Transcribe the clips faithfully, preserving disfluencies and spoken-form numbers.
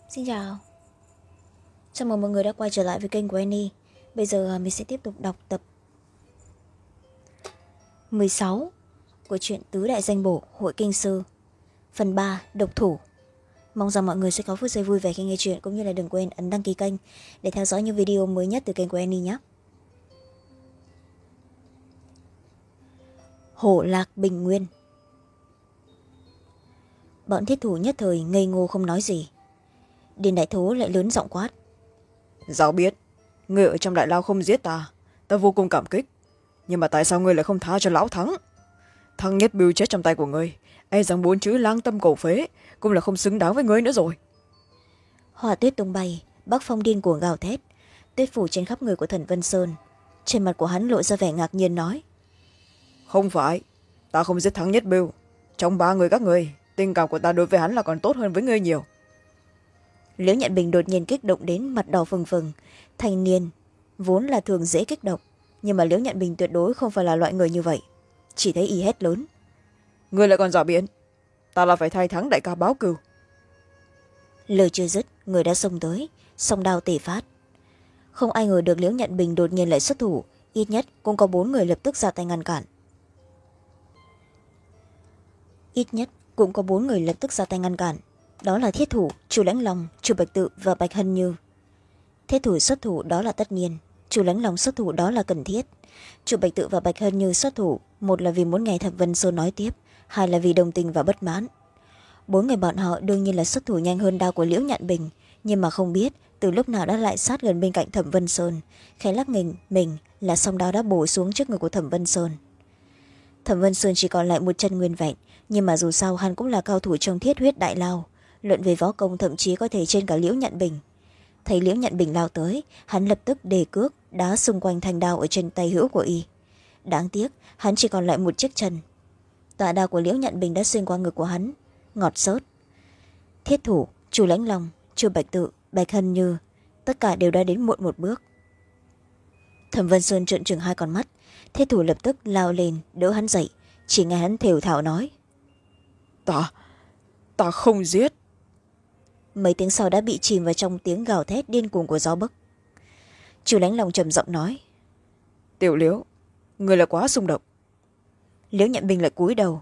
Xin chào, chào mừng mọi người đã quay trở lại với kênh của Annie. Bây giờ mình sẽ tiếp tục đọc tập mười sáu của truyện Tứ Đại Danh Bổ Hội Kinh Sư, phần ba, Độc Thủ. Mong rằng mọi người sẽ có phút giây vui vẻ khi nghe chuyện, cũng như là đừng quên ấn đăng ký kênh để theo dõi những video mới nhất từ kênh của Annie nhé. Hổ Lạc Bình Nguyên. Bọn thiết thủ nhất thời ngây ngô không nói gì. Điền Đại Thố lại lớn giọng quát: Giáo biết người ở trong đại lao không giết ta, ta vô cùng cảm kích, nhưng mà tại sao ngươi lại không tha cho lão Thắng? Thắng Nhất Bưu chết trong tay của ngươi, e rằng bốn chữ lang tâm cầu phế cũng là không xứng đáng với ngươi nữa rồi. Hỏa tuyết tung bay, bắc phong điên cuồng gào thét, tuyết phủ trên khắp người của Thần Vân Sơn. Trên mặt của hắn lộ ra vẻ ngạc nhiên nói: Không phải, ta không giết Thắng Nhất Bưu. Trong ba người các ngươi, tình cảm của ta đối với hắn là còn tốt hơn với ngươi nhiều. Liễu Nhận Bình đột nhiên kích động đến mặt đỏ phừng phừng. Thanh niên vốn là thường dễ kích động, nhưng mà Liễu Nhận Bình tuyệt đối không phải là loại người như vậy. Chỉ thấy y hét lớn: Ngươi lại còn dò biện, ta là phải thay Thắng đại ca báo cừu. Lời chưa dứt, người đã xông tới, song đao tề phát. Không ai ngờ được Liễu Nhận Bình đột nhiên lại xuất thủ, ít nhất cũng có bốn người lập tức ra tay ngăn cản. ít nhất cũng có bốn người lập tức ra tay ngăn cản. Đó là thiết thủ, Chu Lãnh Long, Chu Bạch Tự và Bạch Hân Như. Thiết thủ xuất thủ đó là tất nhiên, Chu Lãnh Long xuất thủ đó là cần thiết. Chu Bạch Tự và Bạch Hân Như xuất thủ, một là vì muốn nghe Thẩm Vân Sơn nói tiếp, hai là vì đồng tình và bất mãn. Bốn người bọn họ đương nhiên là xuất thủ nhanh hơn đao của Liễu Nhạn Bình, nhưng mà không biết từ lúc nào đã lại sát gần bên cạnh Thẩm Vân Sơn, khẽ lắc mình mình là song đao đã bổ xuống trước người của Thẩm Vân Sơn. Thẩm Vân Sơn chỉ còn lại một chân nguyên vẹn, nhưng mà dù sao hắn cũng là cao thủ trong thiết huyết đại lao, luận về võ công thậm chí có thể trên cả Liễu Nhạn Bình. Thấy Liễu Nhạn Bình lao tới, hắn lập tức đề cước đá xung quanh thanh đao ở trên tay hữu của y. Đáng tiếc hắn chỉ còn lại một chiếc chân. Tạ đao của Liễu Nhạn Bình đã xuyên qua ngực của hắn, ngọt xớt. Thiết thủ, Chu Lãnh Long, Chu Bạch Tự, Bạch Hân Như, tất cả đều đã đến muộn một bước. Thẩm Vân Sơn trợn trừng hai con mắt, thiết thủ lập tức lao lên đỡ hắn dậy, chỉ nghe hắn thều thào nói: ta ta không giết. Mấy tiếng sau đã bị chìm vào trong tiếng gào thét điên cuồng của gió bấc. Chu Lãnh Long trầm giọng nói: Tiểu Liễu, người là quá xung động. Liễu Nhạn Bình lại cúi đầu: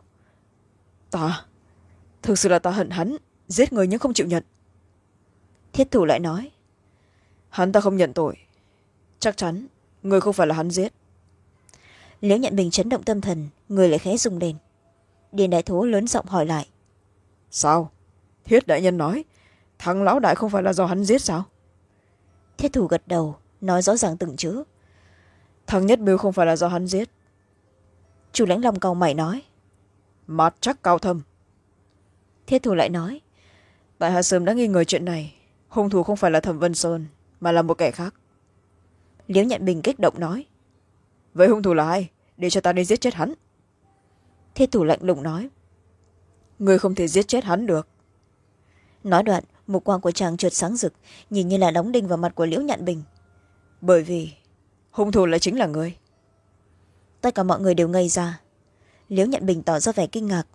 ta thực sự là ta hận hắn, giết người nhưng không chịu nhận. Thiết thủ lại nói: Hắn ta không nhận tội, chắc chắn người không phải là hắn giết. Liễu Nhạn Bình chấn động tâm thần, người lại khẽ rung lên. Điền Đại Thố lớn giọng hỏi lại: Sao? Thiết đại nhân nói Thắng lão đại không phải là do hắn giết sao? Thiết thủ gật đầu, nói rõ ràng từng chữ: Thắng Nhất Bưu không phải là do hắn giết. Chu Lãnh Long cau mày nói: Mặt chắc cao thâm. Thiết thủ lại nói: Tại hạ sớm đã nghi ngờ chuyện này, hung thủ không phải là Thẩm Vân Sơn mà là một kẻ khác. Liễu Nhạn Bình kích động nói: Vậy hung thủ là ai, để cho ta đi giết chết hắn? Thiết thủ lạnh lùng nói: Người không thể giết chết hắn được. Nói đoạn, mục quang của chàng chợt sáng rực, nhìn như là đóng đinh vào mặt của Liễu Nhạn Bình. Bởi vì hung thủ lại chính là người. Tất cả mọi người đều ngây ra. Liễu Nhạn Bình tỏ ra vẻ kinh ngạc: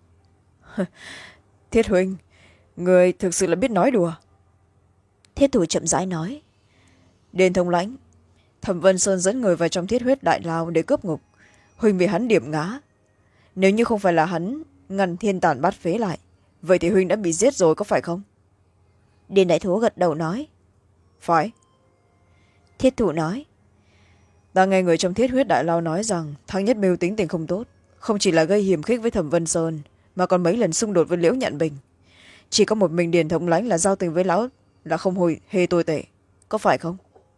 Thiết huynh, người thực sự là biết nói đùa. Thiết thủ chậm rãi nói: Đền Thống Lãnh, Thẩm Vân Sơn dẫn người vào trong thiết huyết đại lao để cướp ngục, huynh vì hắn điểm ngã. Nếu như không phải là hắn ngăn thiên tản bát phế lại, vậy thì huynh đã bị giết rồi, có phải không? Điền Đại Thố gật đầu nói: Phải. Thiết thủ nói: Ta nghe người trong thiết huyết đại lao nói rằng Thắng Nhất Bưu tính tình không tốt, không chỉ là gây hiểm khích với Thẩm Vân Sơn mà còn mấy lần xung đột với Liễu Nhạn Bình. Chỉ có một mình Điền Thống Lãnh là giao tình với lão là không hồi hề tồi tệ, có phải không?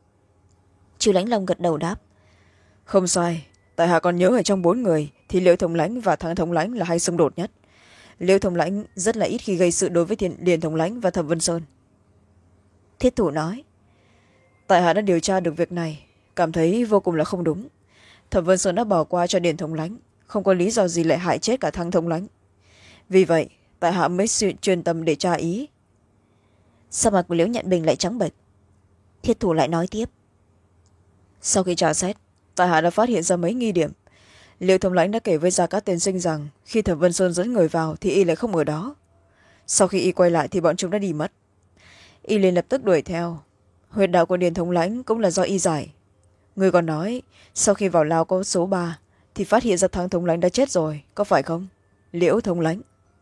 Chu Lãnh Long gật đầu đáp: Không sai, tại hạ còn nhớ ở trong bốn người thì Liễu Thống Lãnh và Thắng Thống Lãnh là hay xung đột nhất. Liễu Thống Lãnh rất là ít khi gây sự đối với Điền Thống Lãnh và Thẩm Vân Sơn. Thiết thủ nói: Tại hạ đã điều tra được việc này, cảm thấy vô cùng là không đúng. Thẩm Vân Sơn đã bỏ qua cho Điền Thống Lãnh, không có lý do gì lại hại chết cả Thắng Thống Lãnh. Vì vậy tại hạ mới chuyên tâm để tra ý. Sao mặt của Liễu Nhạn Bình lại trắng bệch. Thiết thủ lại nói tiếp: Sau khi tra xét, tại hạ đã phát hiện ra mấy nghi điểm. Liễu Thống Lãnh đã kể với Gia Cát Tiên Sinh rằng khi Thẩm Vân Sơn dẫn người vào thì y lại không ở đó. Sau khi y quay lại thì bọn chúng đã đi mất. y liền lập tức đuổi theo. Huyệt đạo của Điền thống lãnh cũng là do y giải. Người còn nói sau khi vào lao có số ba thì phát hiện ra thằng thống lãnh đã chết rồi, có phải không? Liễu thống lãnh.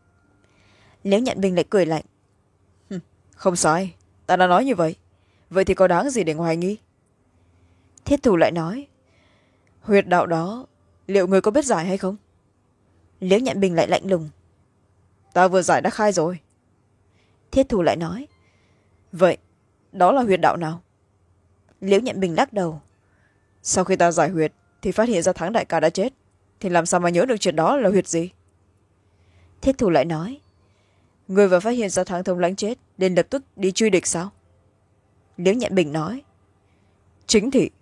Liễu Nhận Bình lại cười lạnh. Không sai, ta đã nói như vậy. Vậy thì có đáng gì để hoài nghi? Thiết thủ lại nói. Huyệt đạo đó liệu người có biết giải hay không? Liễu Nhận Bình lại lạnh lùng. Ta vừa giải đã khai rồi. Thiết thủ lại nói. Vậy đó là huyệt đạo nào? Liễu Nhận Bình lắc đầu. Sau khi ta giải huyệt thì phát hiện ra Thắng đại ca đã chết, thì làm sao mà nhớ được chuyện đó là huyệt gì? Thiết thủ lại nói. Người vừa phát hiện ra Thắng thống lãnh chết nên lập tức đi truy địch sao? Liễu Nhận Bình nói. Chính thị.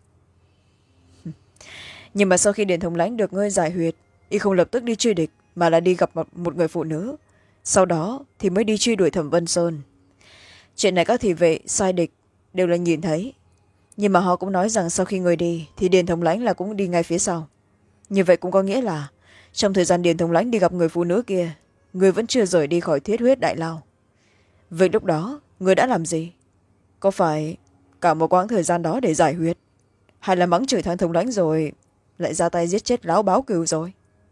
Nhưng mà sau khi Điền thống lãnh được ngươi giải huyệt, y không lập tức đi truy địch mà là đi gặp một, một người phụ nữ, sau đó thì mới đi truy đuổi Thẩm Vân Sơn. Chuyện này các thị vệ sai địch đều là nhìn thấy, nhưng mà họ cũng nói rằng sau khi người đi thì Điền thống lãnh là cũng đi ngay phía sau. Như vậy cũng có nghĩa là trong thời gian Điền thống lãnh đi gặp người phụ nữ kia, người vẫn chưa rời đi khỏi Thiết Huyết Đại Lao. Vậy lúc đó người đã làm gì? Có phải cả một quãng thời gian đó để giải huyệt, hay là mắng chửi thằng thống lãnh rồi lại ra tay giết chết lão báo cừu rồi?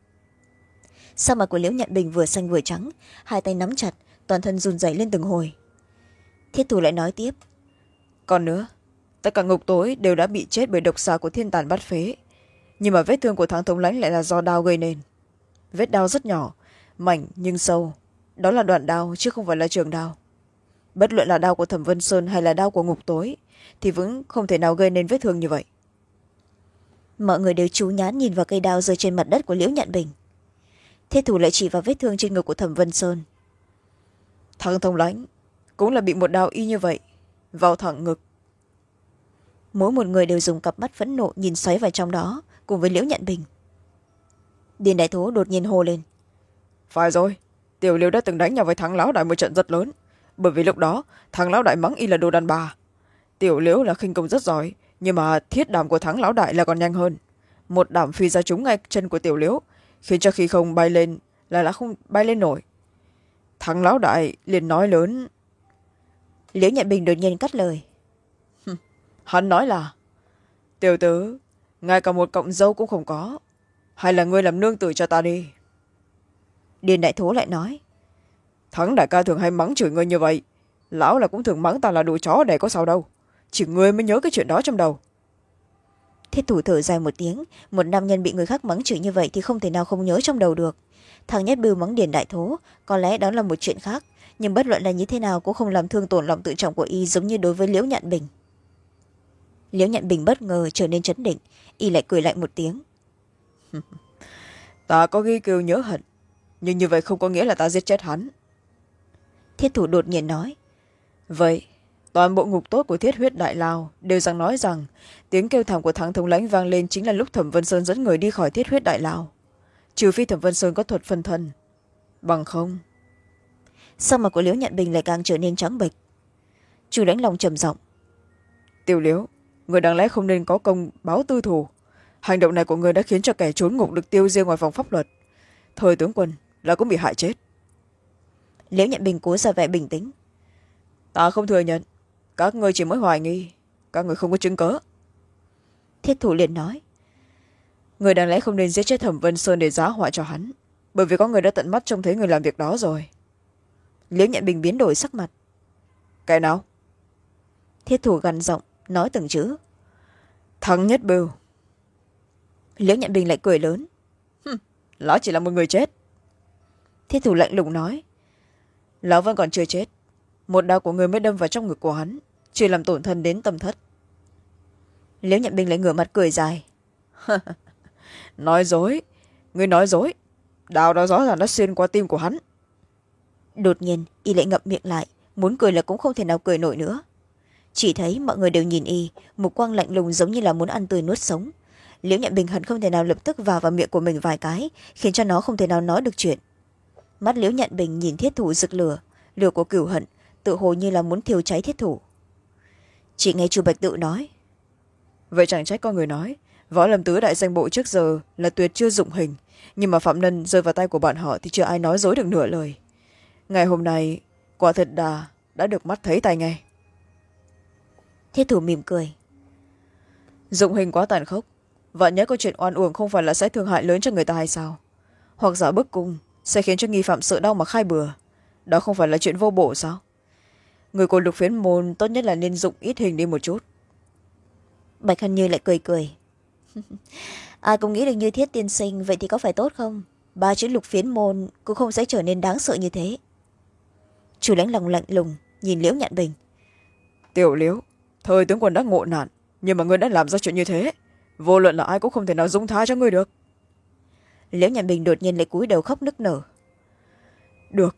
Sắc mặt của Liễu Nhận Bình vừa xanh vừa trắng, hai tay nắm chặt, toàn thân run rẩy lên từng hồi. Thiết thủ lại nói tiếp. Còn nữa, tất cả ngục tối đều đã bị chết bởi độc xà của thiên tàn bát phế, nhưng mà vết thương của thằng thống lãnh lại là do đao gây nên. Vết đao rất nhỏ, mảnh nhưng sâu, đó là đoạn đao chứ không phải là trường đao. Bất luận là đao của Thẩm Vân Sơn hay là đao của ngục tối thì vẫn không thể nào gây nên vết thương như vậy. Mọi người đều chú nhán nhìn vào cây đao rơi trên mặt đất của Liễu Nhận Bình. Thiết thủ lại chỉ vào vết thương trên ngực của Thẩm Vân Sơn. Thằng thống lãnh cũng là bị một đao y như vậy vào thẳng ngực. Mỗi một người đều dùng cặp mắt phẫn nộ nhìn xoáy vào trong đó cùng với Liễu Nhận Bình. Điền đại thố đột nhiên hô lên. Phải rồi, tiểu Liễu đã từng đánh nhau với thằng lão đại một trận rất lớn, bởi vì lúc đó thằng lão đại mắng y là đồ đàn bà. Tiểu Liễu là khinh công rất giỏi, nhưng mà thiết đàm của thằng lão đại là còn nhanh hơn. Một đàm phi ra trúng ngay chân của tiểu Liễu, khiến cho khi không bay lên là đã không bay lên nổi. Thằng lão đại liền nói lớn. Liễu Nhận Bình đột nhiên cắt lời. Hắn nói là, tiểu tử, ngay cả một cọng dâu cũng không có, hay là ngươi làm nương tử cho ta đi. Điền đại thố lại nói. Thắng đại ca thường hay mắng chửi ngươi như vậy, lão là cũng thường mắng ta là đồ chó để có sao đâu, chỉ ngươi mới nhớ cái chuyện đó trong đầu. Thiết thủ thở dài một tiếng, một nam nhân bị người khác mắng chửi như vậy thì không thể nào không nhớ trong đầu được. Thằng Nhất Bưu mắng Điền đại thố, có lẽ đó là một chuyện khác, nhưng bất luận là như thế nào cũng không làm thương tổn lòng tự trọng của y giống như đối với Liễu Nhận Bình. Liễu Nhận Bình bất ngờ trở nên trấn định, y lại cười lạnh một tiếng. Ta có ghi cừu nhớ hận, nhưng như vậy không có nghĩa là ta giết chết hắn. Thiết thủ đột nhiên nói. Vậy toàn bộ ngục tốt của Thiết Huyết Đại Lao đều rằng nói rằng tiếng kêu thảm của thằng thống lãnh vang lên chính là lúc Thẩm Vân Sơn dẫn người đi khỏi Thiết Huyết Đại Lao, trừ phi Thẩm Vân Sơn có thuật phân thân, bằng không. Sắc mặt của Liễu Nhận Bình lại càng trở nên trắng bệch. Chu Lãnh Long trầm giọng. Tiểu Liễu, người đáng lẽ không nên có công báo tư thù, hành động này của người đã khiến cho kẻ trốn ngục được tiêu diêu ngoài vòng pháp luật, thời tướng quân là cũng bị hại chết. Liễu Nhận Bình cố ra vẻ bình tĩnh. Ta không thừa nhận, các người chỉ mới hoài nghi, các người không có chứng cớ. Thiết thủ liền nói. Người đáng lẽ không nên giết chết Thẩm Vân Sơn để giá họa cho hắn, bởi vì có người đã tận mắt trông thấy người làm việc đó rồi. Liễu Nhận Bình biến đổi sắc mặt. Cái nào? Thiết thủ gằn giọng nói từng chữ. Thắng Nhất Bưu. Liễu Nhận Bình lại cười lớn. Lão chỉ là một người chết. Thiết thủ lạnh lùng nói. Lão vẫn còn chưa chết, một đao của người mới đâm vào trong ngực của hắn, chỉ làm tổn thân đến tâm thất. Liễu Nhận Bình lại ngửa mặt cười dài. Nói dối, người nói dối, đao đó rõ ràng đã xuyên qua tim của hắn. Đột nhiên y lại ngậm miệng lại, muốn cười là cũng không thể nào cười nổi nữa. Chỉ thấy mọi người đều nhìn y, mục quang lạnh lùng giống như là muốn ăn tươi nuốt sống. Liễu Nhận Bình hận không thể nào lập tức vào vào miệng của mình vài cái, khiến cho nó không thể nào nói được chuyện. Mắt Liễu Nhận Bình nhìn thiết thủ rực lửa, lửa của cửu hận, tự hồ như là muốn thiêu cháy thiết thủ. Chỉ nghe Chu Bạch Tự nói. Vậy chẳng trách có người nói, Võ Lâm Tứ đại danh bộ trước giờ là tuyệt chưa dụng hình, nhưng mà Phạm Nân rơi vào tay của bọn họ thì chưa ai nói dối được nửa lời. Ngày hôm nay, quả thật đã, đã được mắt thấy tai nghe. Thiết thủ mỉm cười. Dụng hình quá tàn khốc, vạn nhất có chuyện oan uổng không phải là sẽ thương hại lớn cho người ta hay sao? Hoặc giả bức cung sẽ khiến cho nghi phạm sợ đau mà khai bừa, đó không phải là chuyện vô bổ sao? Người của lục phiến môn tốt nhất là nên dụng ít hình đi một chút. Bạch Hân Như lại cười cười. Ai cũng nghĩ được như Thiết tiên sinh, vậy thì có phải tốt không? Ba chữ lục phiến môn cũng không sẽ trở nên đáng sợ như thế. Chu Lãnh Long lạnh lùng nhìn Liễu Nhạn Bình. Tiểu Liễu, thời tướng quân đã ngộ nạn, nhưng mà ngươi đã làm ra chuyện như thế, vô luận là ai cũng không thể nào dung tha cho ngươi được. Liễu Nhạn Bình đột nhiên lại cúi đầu khóc nức nở. Được,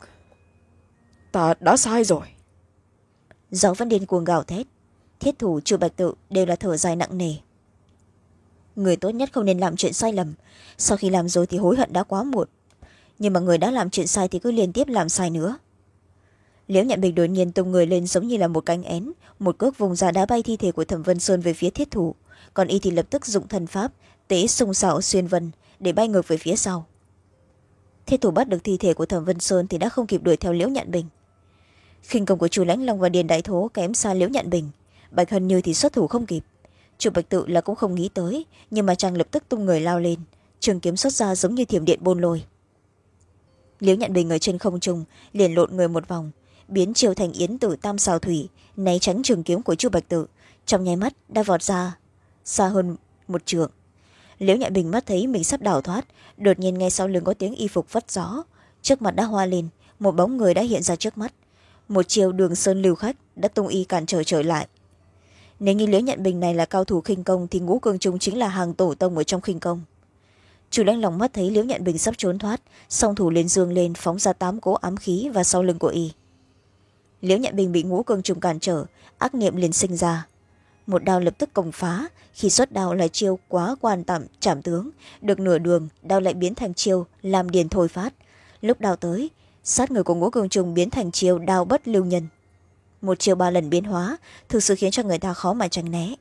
ta đã sai rồi. Gió vẫn điên cuồng gào thét. Thiết thủ, Chu Bạch Tự đều là thở dài nặng nề. Người tốt nhất không nên làm chuyện sai lầm, sau khi làm rồi thì hối hận đã quá muộn, nhưng mà người đã làm chuyện sai thì cứ liên tiếp làm sai nữa. Liễu Nhạn Bình đột nhiên tung người lên giống như là một cánh én, một cước vùng ra đá bay thi thể của Thẩm Vân Sơn về phía thiết thủ, còn y thì lập tức dụng thần pháp tế xung xảo xuyên vân để bay ngược về phía sau. Thiết thủ bắt được thi thể của Thẩm Vân Sơn thì đã không kịp đuổi theo Liễu Nhạn Bình. Khinh công của Chu Lãnh Long và Điền Đại Thố kém xa Liễu Nhạn Bình, Bạch Hân Như thì xuất thủ không kịp. Chu Bạch Tự là cũng không nghĩ tới, nhưng mà chàng lập tức tung người lao lên, trường kiếm xuất ra giống như thiểm điện bôn lôi. Liễu Nhạn Bình ở trên không trung liền lộn người một vòng, biến chiều thành yến tử tam xào thủy, né tránh trường kiếm của Chu Bạch Tự, trong nháy mắt đã vọt ra xa hơn một trượng. Liễu Nhạn Bình mắt thấy mình sắp đào thoát, đột nhiên ngay sau lưng có tiếng y phục phất gió, trước mặt đã hoa lên, một bóng người đã hiện ra trước mắt. Một chiều Đường Sơn lưu khách đã tung y cản trở trở lại. Nếu như Liễu Nhạn Bình này là cao thủ khinh công thì Ngũ Cương Trung chính là hàng tổ tông ở trong khinh công. Chu Lãnh Long mắt thấy Liễu Nhạn Bình sắp trốn thoát, song thủ lên dương lên phóng ra tám cỗ ám khí và sau lưng của y. Liễu Nhạn Bình bị Ngũ Cương Trung cản trở, ác niệm liền sinh ra. Một đao lập tức công phá, khi xuất đao là chiêu quá quan tạm trảm tướng, được nửa đường đao lại biến thành chiêu làm điền thôi phát. Lúc đao tới, sát người của Ngũ Cương Trung biến thành chiêu đao bất lưu nhân. Một chiêu ba lần biến hóa thực sự khiến cho người ta khó mà tránh né.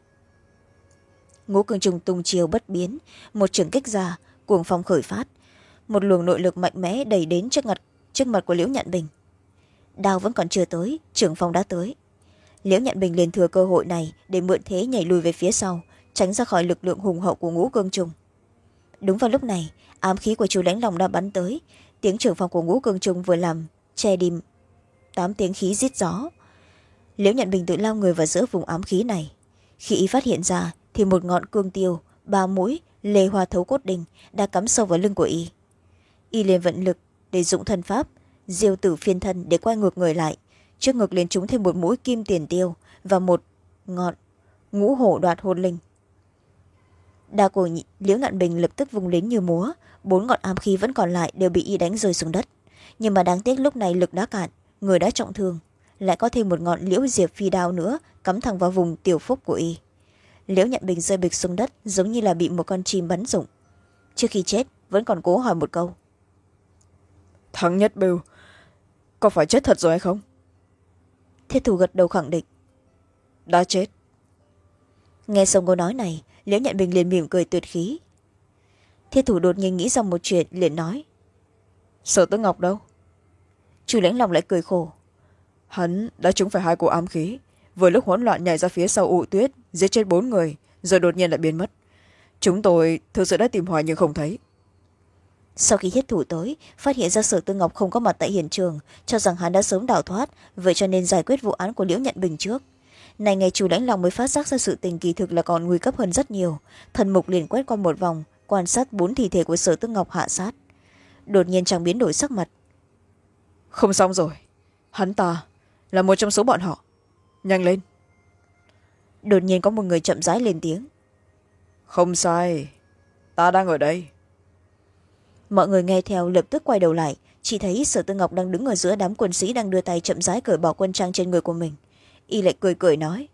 Ngũ Cương Trung tung chiêu bất biến, một trường kích ra, cuồng phong khởi phát, một luồng nội lực mạnh mẽ đẩy đến trước mặt, trước mặt của Liễu Nhạn Bình. Đao vẫn còn chưa tới, trường phong đã tới. Liễu Nhạn Bình liền thừa cơ hội này để mượn thế nhảy lùi về phía sau, tránh ra khỏi lực lượng hùng hậu của Ngũ Cương Trung. Đúng vào lúc này, ám khí của Chu Lãnh Long đã bắn tới, tiếng trường phong của Ngũ Cương Trung vừa làm che đi tám tiếng khí rít gió. Liễu Nhạn Bình tự lao người vào giữa vùng ám khí này. Khi y phát hiện ra thì một ngọn cương tiêu ba mũi lê hoa thấu cốt đình đã cắm sâu vào lưng của y. Y liền vận lực để dụng thần pháp diêu tử phiên thân để quay ngược người lại, trước ngực liền trúng thêm một mũi kim tiền tiêu và một ngọn ngũ hổ đoạt hồn linh. Đao của Liễu Nhạn Bình lập tức vung đến như múa, bốn ngọn ám khí vẫn còn lại đều bị y đánh rơi xuống đất, nhưng mà đáng tiếc lúc này lực đã cạn, người đã trọng thương, lại có thêm một ngọn liễu diệp phi đao nữa cắm thẳng vào vùng tiểu phúc của y. Liễu Nhạn Bình rơi bịch xuống đất giống như là bị một con chim bắn rụng. Trước khi chết vẫn còn cố hỏi một câu: Thắng Nhất Bưu có phải chết thật rồi hay không? Thiết thủ gật đầu khẳng định: Đã chết. Nghe xong câu nói này, Liễu Nhạn Bình liền mỉm cười tuyệt khí. Thiết thủ đột nhiên nghĩ ra một chuyện, liền nói: Sở Tử Ngọc đâu? Chu Lãnh Long lại cười khổ: Hắn đã trúng phải hai cổ ám khí, vừa lúc hỗn loạn nhảy ra phía sau ụ tuyết, giết chết bốn người, rồi đột nhiên lại biến mất. Chúng tôi thực sự đã tìm hoài nhưng không thấy. Sau khi thiết thủ tới, phát hiện ra Sở Tư Ngọc không có mặt tại hiện trường, cho rằng hắn đã sớm đào thoát, vậy cho nên giải quyết vụ án của Liễu Nhạn Bình trước. Này ngày Chu Lãnh Long mới phát giác ra sự tình kỳ thực là còn nguy cấp hơn rất nhiều. Thần mục liền quét qua một vòng, quan sát bốn thi thể của Sở Tư Ngọc hạ sát. Đột nhiên chàng biến đổi sắc mặt: Không xong rồi, hắn ta là một trong số bọn họ. Nhanh lên. Đột nhiên có một người chậm rãi lên tiếng: Không sai, ta đang ở đây. Mọi người nghe theo lập tức quay đầu lại, chỉ thấy Sở Tư Ngọc đang đứng ở giữa đám quân sĩ đang đưa tay chậm rãi cởi bỏ quân trang trên người của mình. Y lại cười cười nói: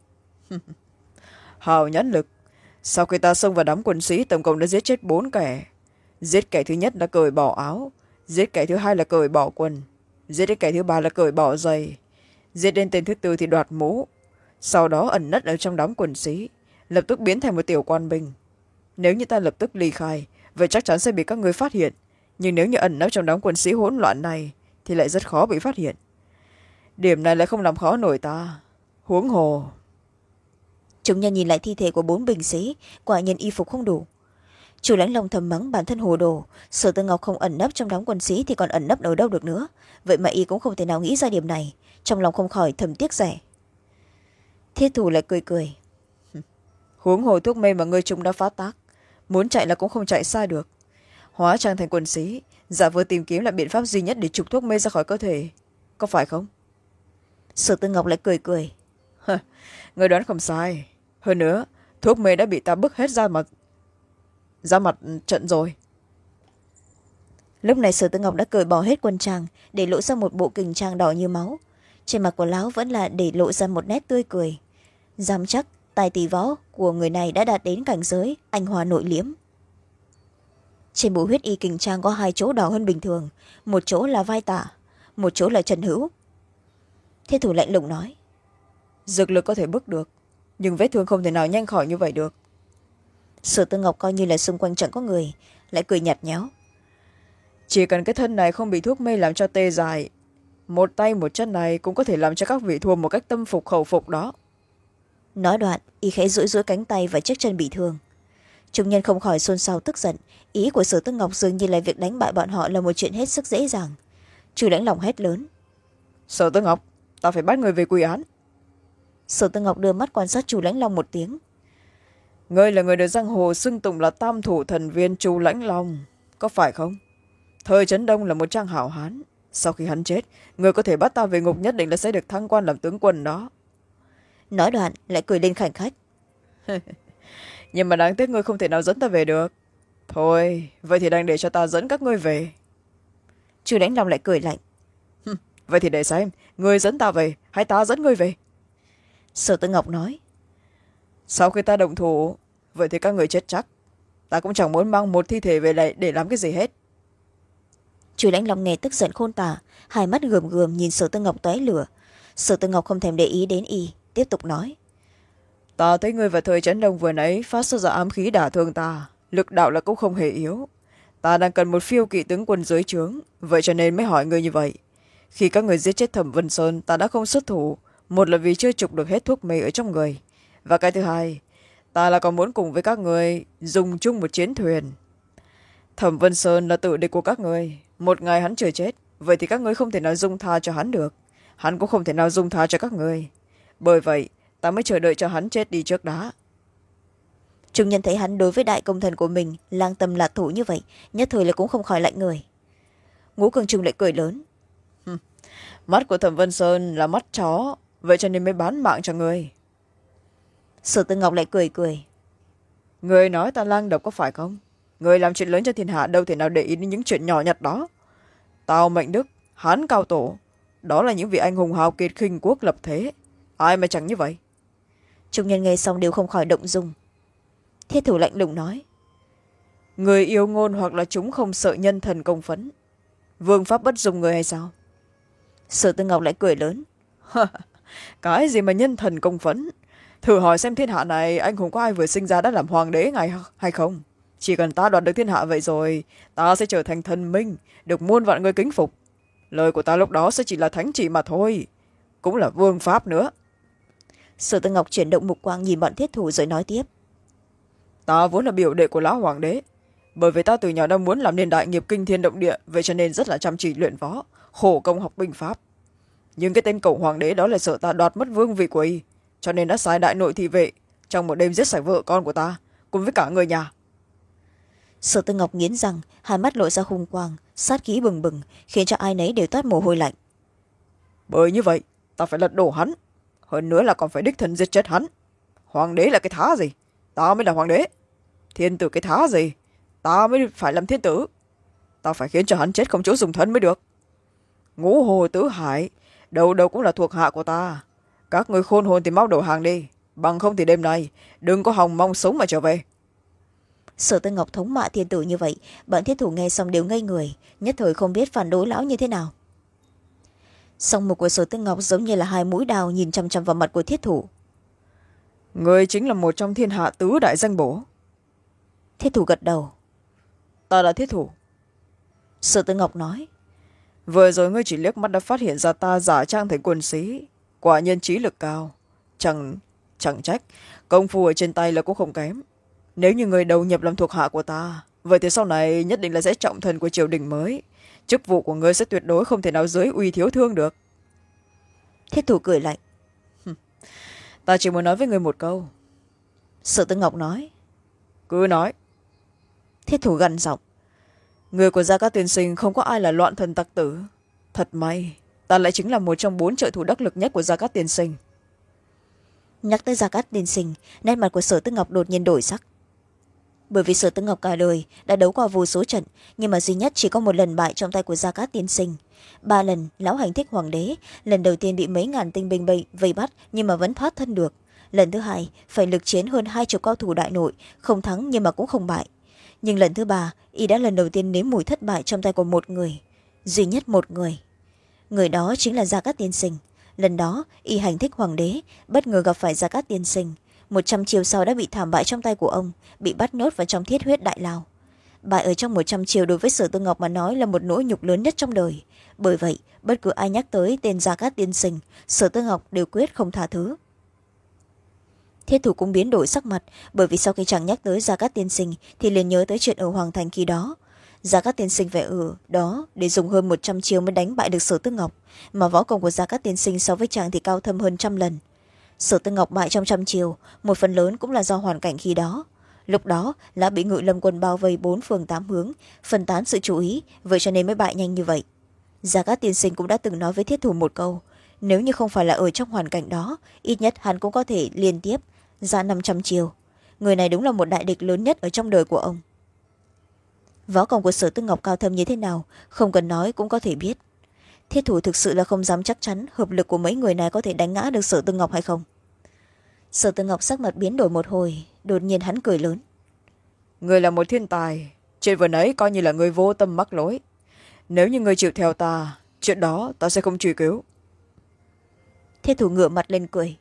Hào nhãn lực, sau khi ta xông vào đám quân sĩ tổng cộng đã giết chết bốn kẻ. Giết kẻ thứ nhất là cởi bỏ áo, giết kẻ thứ hai là cởi bỏ quần, giết đến kẻ thứ ba là cởi bỏ giày, giết đến tên thứ tư thì đoạt mũ, sau đó ẩn nấp ở trong đám quân sĩ, lập tức biến thành một tiểu quan binh. Nếu như ta lập tức ly khai, vậy chắc chắn sẽ bị các người phát hiện, nhưng nếu như ẩn nấp trong đám quân sĩ hỗn loạn này thì lại rất khó bị phát hiện. Điểm này lại không làm khó nổi ta. Huống hồ chúng nhân nhìn lại thi thể của bốn binh sĩ, quả nhiên y phục không đủ. Chu lãnh long thầm mắng bản thân hồ đồ, Sở Tư Ngọc không ẩn nấp trong đám quân sĩ thì còn ẩn nấp ở đâu được nữa, vậy mà y cũng không thể nào nghĩ ra điểm này, trong lòng không khỏi thầm tiếc rẻ. Thiết thủ lại cười cười. Huống hồ thuốc mê mà ngươi chúng đã phá tác, muốn chạy là cũng không chạy xa được. Hóa trang thành quân sĩ, giả vờ tìm kiếm là biện pháp duy nhất để trục thuốc mê ra khỏi cơ thể, có phải không? Sở Tư Ngọc lại cười cười. Ngươi đoán không sai, hơn nữa thuốc mê đã bị ta bức hết ra mặt ra mặt trận rồi. Lúc này Sở Tư Ngọc đã cởi bỏ hết quân trang, để lộ ra một bộ kình trang đỏ như máu, trên mặt của lão vẫn là để lộ ra một nét tươi cười. Dám chắc tài tỷ võ của người này đã đạt đến cảnh giới anh hòa nội liễm. Trên bộ huyết y kình trang có hai chỗ đỏ hơn bình thường, một chỗ là vai tả, một chỗ là trần hữu. Thiết thủ lạnh lùng nói. Dược lực có thể bức được, nhưng vết thương không thể nào nhanh khỏi như vậy được. Sở Tư Ngọc coi như là xung quanh chẳng có người, lại cười nhạt nhẽo. Chỉ cần cái thân này không bị thuốc mê làm cho tê dại, một tay một chân này cũng có thể làm cho các vị thua một cách tâm phục khẩu phục đó. Nói đoạn y khẽ duỗi duỗi cánh tay và chiếc chân bị thương. Chúng nhân không khỏi xôn xao tức giận, ý của Sở Tư Ngọc dường như là việc đánh bại bọn họ là một chuyện hết sức dễ dàng. Chu lãnh lòng hét lớn. Sở Tư Ngọc, ta phải bắt người về quy án. Sở Tư Ngọc đưa mắt quan sát Chu lãnh long một tiếng. Ngươi là người được giang hồ xưng tụng là tam thủ thần viên Chu lãnh long, có phải không? Thời Trấn Đông là một trang hảo hán, sau khi hắn chết, người có thể bắt ta về ngục nhất định là sẽ được thăng quan làm tướng quân đó. Nói đoạn lại cười lên khảnh khách. Nhưng mà đáng tiếc ngươi không thể nào dẫn ta về được. Thôi vậy thì đành để cho ta dẫn các ngươi về. Chu lãnh long lại cười lạnh. Vậy thì để xem ngươi dẫn ta về hay ta dẫn ngươi về. Sở Tư Ngọc nói. Sau khi ta động thủ, vậy thì các người chết chắc. Ta cũng chẳng muốn mang một thi thể về lại để làm cái gì hết. Chu lãnh long nghe tức giận khôn tả, hai mắt gườm gườm nhìn Sở Tư Ngọc tóe lửa. Sở Tư Ngọc không thèm để ý đến y, tiếp tục nói. Ta thấy ngươi và Thời Trấn Đông vừa nãy phát xuất ra ám khí đả thương ta, lực đạo là cũng không hề yếu. Ta đang cần một phiêu kỵ tướng quân dưới trướng, vậy cho nên mới hỏi ngươi như vậy. Khi các người giết chết Thẩm Vân Sơn, ta đã không xuất thủ, một là vì chưa trục được hết thuốc mê ở trong người, và cái thứ hai, ta là còn muốn cùng với các người dùng chung một chiến thuyền. Thẩm Vân Sơn là tử địch của các người, một ngày hắn chưa chết, vậy thì các ngươi không thể nào dung tha cho hắn được, hắn cũng không thể nào dung tha cho các người. Bởi vậy ta mới chờ đợi cho hắn chết đi trước đã. Chúng nhân thấy hắn đối với đại công thần của mình lang tâm lạc thủ như vậy, nhất thời là cũng không khỏi lạnh người. Ngũ Cường Trung lại cười lớn. Mắt của Thẩm Vân Sơn là mắt chó, vậy cho nên mới bán mạng cho người. Sở Tư Ngọc lại cười cười. Người nói ta lang độc có phải không? Người làm chuyện lớn cho thiên hạ đâu thể nào để ý đến những chuyện nhỏ nhặt đó. Tào Mệnh Đức, Hán Cao Tổ, đó là những vị anh hùng hào kiệt khinh quốc lập thế, ai mà chẳng như vậy. Chúng nhân nghe xong đều không khỏi động dung. Thiết thủ lạnh lùng nói. Người yêu ngôn hoặc là chúng không sợ nhân thần công phấn, vương pháp bất dung người hay sao? Sở Tư Ngọc lại cười lớn. Cái gì mà nhân thần công phấn? Thử hỏi xem thiên hạ này anh hùng có ai vừa sinh ra đã làm hoàng đế ngày hay không? Chỉ cần ta đoạt được thiên hạ vậy rồi, ta sẽ trở thành thần minh, được muôn vạn người kính phục. Lời của ta lúc đó sẽ chỉ là thánh chỉ mà thôi, cũng là vương pháp nữa. Sở Tư Ngọc chuyển động mục quang nhìn bọn thiết thủ rồi nói tiếp. Ta vốn là biểu đệ của lão hoàng đế, bởi vì ta từ nhỏ đã muốn làm nên đại nghiệp kinh thiên động địa, vậy cho nên rất là chăm chỉ luyện võ, khổ công học binh pháp. Nhưng cái tên cẩu hoàng đế đó lại sợ ta đoạt mất vương vị của y, cho nên đã sai đại nội thị vệ trong một đêm giết sạch vợ con của ta cùng với cả người nhà. Sở Tư Ngọc nghiến răng, hai mắt lộ ra hung quang, sát khí bừng bừng, khiến cho ai nấy đều toát mồ hôi lạnh. Bởi như vậy ta phải lật đổ hắn, hơn nữa là còn phải đích thân giết chết hắn. Hoàng đế là cái thá gì, ta mới là hoàng đế. Thiên tử cái thá gì, ta mới phải làm thiên tử. Ta phải khiến cho hắn chết không chỗ dùng thân mới được. Ngũ hồ tứ hải đầu đầu cũng là thuộc hạ của ta, các người khôn hồn thì mau đầu hàng đi, bằng không thì đêm nay đừng có hòng mong sống mà trở về. Sở Tư Ngọc thống mạ thiên tử như vậy, bọn thiết thủ nghe xong đều ngây người, nhất thời không biết phản đối lão như thế nào. Song mục của Sở Tư Ngọc giống như là hai mũi đào nhìn chăm chăm vào mặt của thiết thủ. Người chính là một trong thiên hạ tứ đại danh bổ. Thiết thủ gật đầu. Ta là thiết thủ. Sở Tư Ngọc nói. Vừa rồi ngươi chỉ liếc mắt đã phát hiện ra ta giả trang thành quân sĩ, quả nhân trí lực cao, chẳng chẳng trách công phu ở trên tay là cũng không kém. Nếu như người đầu nhập làm thuộc hạ của ta, vậy thì sau này nhất định là sẽ trọng thần của triều đình mới. Chức vụ của ngươi sẽ tuyệt đối không thể nào dưới uy thiếu thương được. Thiết thủ cười lạnh. Ta chỉ muốn nói với ngươi một câu. Sở Tư Ngọc nói. Cứ nói. Thiết thủ gằn giọng. Người của Gia Cát Tiên Sinh không có ai là loạn thần tặc tử. Thật may ta lại chính là một trong bốn trợ thủ đắc lực nhất của Gia Cát Tiên Sinh. Nhắc tới Gia Cát Tiên Sinh, nét mặt của Sở Tư Ngọc đột nhiên đổi sắc. Bởi vì Sở Tư Ngọc cả đời đã đấu qua vô số trận, nhưng mà duy nhất chỉ có một lần bại trong tay của Gia Cát Tiên Sinh. Ba lần lão hành thích hoàng đế, lần đầu tiên bị mấy ngàn tinh binh vây, vây bắt nhưng mà vẫn thoát thân được. Lần thứ hai phải lực chiến hơn hai chục cao thủ đại nội, không thắng nhưng mà cũng không bại. Nhưng lần thứ ba y đã lần đầu tiên nếm mùi thất bại trong tay của một người, duy nhất một người. Người đó chính là Gia Cát Tiên Sinh. Lần đó y hành thích hoàng đế, bất ngờ gặp phải Gia Cát Tiên Sinh. Một trăm chiều sau đã bị thảm bại trong tay của ông, bị bắt nhốt vào trong thiết huyết đại lao. Bại ở trong một trăm chiều đối với Sở Tư Ngọc mà nói là một nỗi nhục lớn nhất trong đời. Bởi vậy bất cứ ai nhắc tới tên Gia Cát Tiên Sinh, Sở Tư Ngọc đều quyết không tha thứ. Thiết thủ cũng biến đổi sắc mặt, bởi vì sau khi chàng nhắc tới Gia Cát Tiên Sinh thì liền nhớ tới chuyện ở Hoàng Thành khi đó. Gia Cát Tiên Sinh phải ở đó để dùng hơn một trăm chiêu mới đánh bại được Sở Tư Ngọc, mà võ công của Gia Cát Tiên Sinh so với chàng thì cao thâm hơn trăm lần. Sở Tư Ngọc bại trong trăm chiêu, một phần lớn cũng là do hoàn cảnh khi đó. Lúc đó là bị Ngự Lâm quân bao vây bốn phương tám hướng, phân tán sự chú ý, vậy cho nên mới bại nhanh như vậy. Gia Cát Tiên Sinh cũng đã từng nói với thiết thủ một câu, nếu như không phải là ở trong hoàn cảnh đó, ít nhất hắn cũng có thể liên tiếp ra năm trăm chiêu. Người này đúng là một đại địch lớn nhất ở trong đời của ông. Võ công của Sở Tư Ngọc cao thâm như thế nào, không cần nói cũng có thể biết. Thiết thủ thực sự là không dám chắc chắn hợp lực của mấy người này có thể đánh ngã được Sở Tư Ngọc hay không. Sở Tư Ngọc sắc mặt biến đổi một hồi, đột nhiên hắn cười lớn. Người là một thiên tài, chuyện vừa nãy coi như là người vô tâm mắc lỗi. Nếu như người chịu theo ta, chuyện đó ta sẽ không truy cứu. Thiết thủ ngửa mặt lên cười.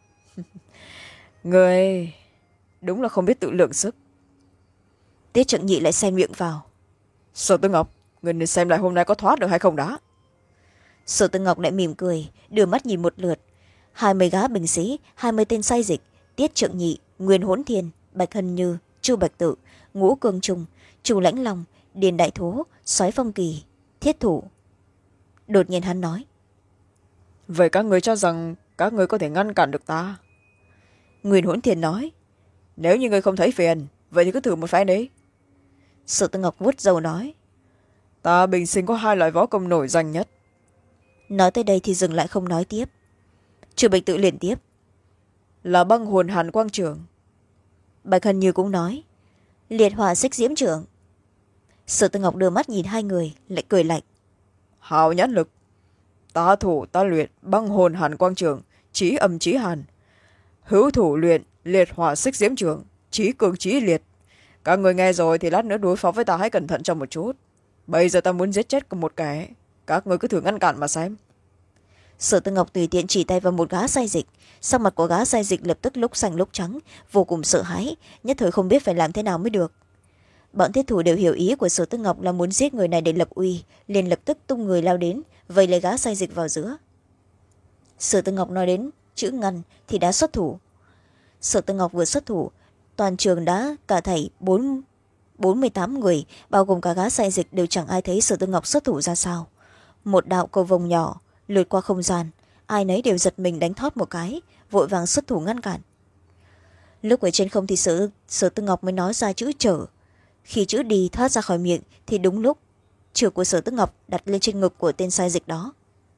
Người đúng là không biết tự lượng sức. Tiết Trượng Nhị lại xen miệng vào. Sở Tư Ngọc, người nên xem lại hôm nay có thoát được hay không đã. Sở Tư Ngọc lại mỉm cười, đưa mắt nhìn một lượt. Hai mươi gã binh sĩ, hai mươi tên sai dịch, Tiết Trượng Nhị, Nguyên Hỗn Thiên, Bạch Hân Như, Chu Bạch Tự, Ngũ Cương Trung, Chu Lãnh Long, Điền Đại Thố, Soái Phong Kỳ, Thiết thủ. Đột nhiên hắn nói. Vậy các người cho rằng các người có thể ngăn cản được ta? Nguyên Hỗn Thiên nói. Nếu như người không thấy phiền, vậy thì cứ thử một phen đi. Sở Tư Ngọc vuốt râu nói. Ta bình sinh có hai loại võ công nổi danh nhất. Nói tới đây thì dừng lại không nói tiếp. Chu Bạch Tự liền tiếp. Là băng hồn hàn quang trưởng. Bạch Hân Như cũng nói. Liệt hỏa xích diễm trưởng. Sở Tư Ngọc đưa mắt nhìn hai người, lại cười lạnh. Hào nhãn lực. Ta thủ ta luyện băng hồn hàn quang trưởng, trí âm trí hàn. Hữu thủ luyện liệt hỏa xích diễm trưởng, trí cường trí liệt. Các người nghe rồi thì lát nữa đối phó với ta hãy cẩn thận trong một chút. Bây giờ ta muốn giết chết một kẻ, các người cứ thử ngăn cản mà xem. Sở Tư Ngọc tùy tiện chỉ tay vào một gã sai dịch, sắc mặt của gã sai dịch lập tức lúc xanh lúc trắng, vô cùng sợ hãi, nhất thời không biết phải làm thế nào mới được. Bọn thiết thủ đều hiểu ý của Sở Tư Ngọc là muốn giết người này để lập uy, liền lập tức tung người lao đến, vây lấy gã sai dịch vào giữa. Sở Tư Ngọc nói đến chữ ngăn thì đã xuất thủ. Sở Tư Ngọc vừa xuất thủ, toàn trường đã cả thảy bốn bốn mươi tám người, bao gồm cả gã sai dịch, đều chẳng ai thấy Sở Tư Ngọc xuất thủ ra sao. Một đạo cầu vồng nhỏ lượt qua không gian, ai nấy đều giật mình đánh thót một cái, vội vàng xuất thủ ngăn cản. Lúc ở trên không thì Sở, Sở Tư Ngọc mới nói ra chữ trở. Khi chữ đi thoát ra khỏi miệng thì đúng lúc chữ của Sở Tư Ngọc đặt lên trên ngực của tên sai dịch đó.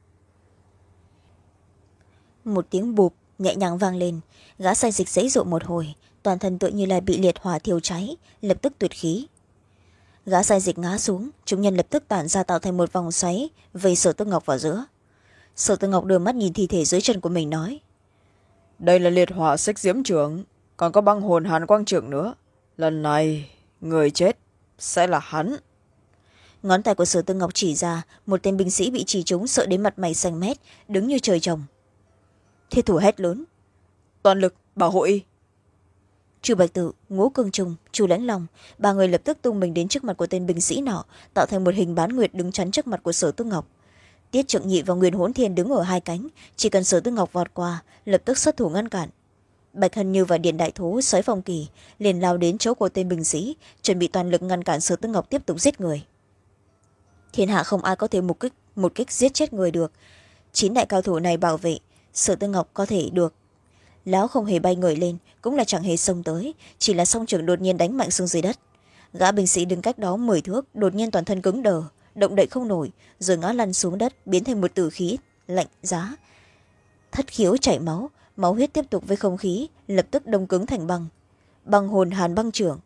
Một tiếng bụp nhẹ nhàng vang lên, gã sai dịch giãy giụa một hồi, toàn thân tựa như là bị liệt hỏa thiêu cháy, lập tức tuyệt khí. Gã sai dịch ngã xuống, chúng nhân lập tức tản ra tạo thành một vòng xoáy vây Sở Tư Ngọc vào giữa. Sở Tư Ngọc đưa mắt nhìn thi thể dưới chân của mình nói. Đây là liệt hỏa xích diễm trưởng, còn có băng hồn hàn quang trưởng nữa. Lần này người chết sẽ là hắn. Ngón tay của Sở Tư Ngọc chỉ ra, một tên binh sĩ bị chỉ trúng sợ đến mặt mày xanh mét, đứng như trời trồng. Thiết thủ hét lớn. Toàn lực bảo hộ y. Chu Bạch Tự, Ngũ Cương Trung, Chu Lãnh Long, ba người lập tức tung mình đến trước mặt của tên binh sĩ nọ, tạo thành một hình bán nguyệt đứng chắn trước mặt của Sở Tư Ngọc. Tiết Trượng Nhị và Nguyên Hỗn Thiên đứng ở hai cánh, chỉ cần Sở Tư Ngọc vọt qua, lập tức xuất thủ ngăn cản. Bạch Hân Như và Điện Đại Thú Sói Phong Kỳ liền lao đến chỗ của tên binh sĩ, chuẩn bị toàn lực ngăn cản Sở Tư Ngọc tiếp tục giết người. Thiên hạ không ai có thể một kích, một kích giết chết người được. Chín đại cao thủ này bảo vệ, Sở Tư Ngọc có thể được. Lão không hề bay người lên, cũng là chẳng hề xông tới, chỉ là song trưởng đột nhiên đánh mạnh xuống dưới đất. Gã binh sĩ đứng cách đó mười thước đột nhiên toàn thân cứng đờ, động đậy không nổi, rồi ngã lăn xuống đất, biến thành một tử khí lạnh giá. Thất khiếu chảy máu, máu huyết tiếp tục với không khí, lập tức đông cứng thành băng. Băng hồn hàn băng trưởng.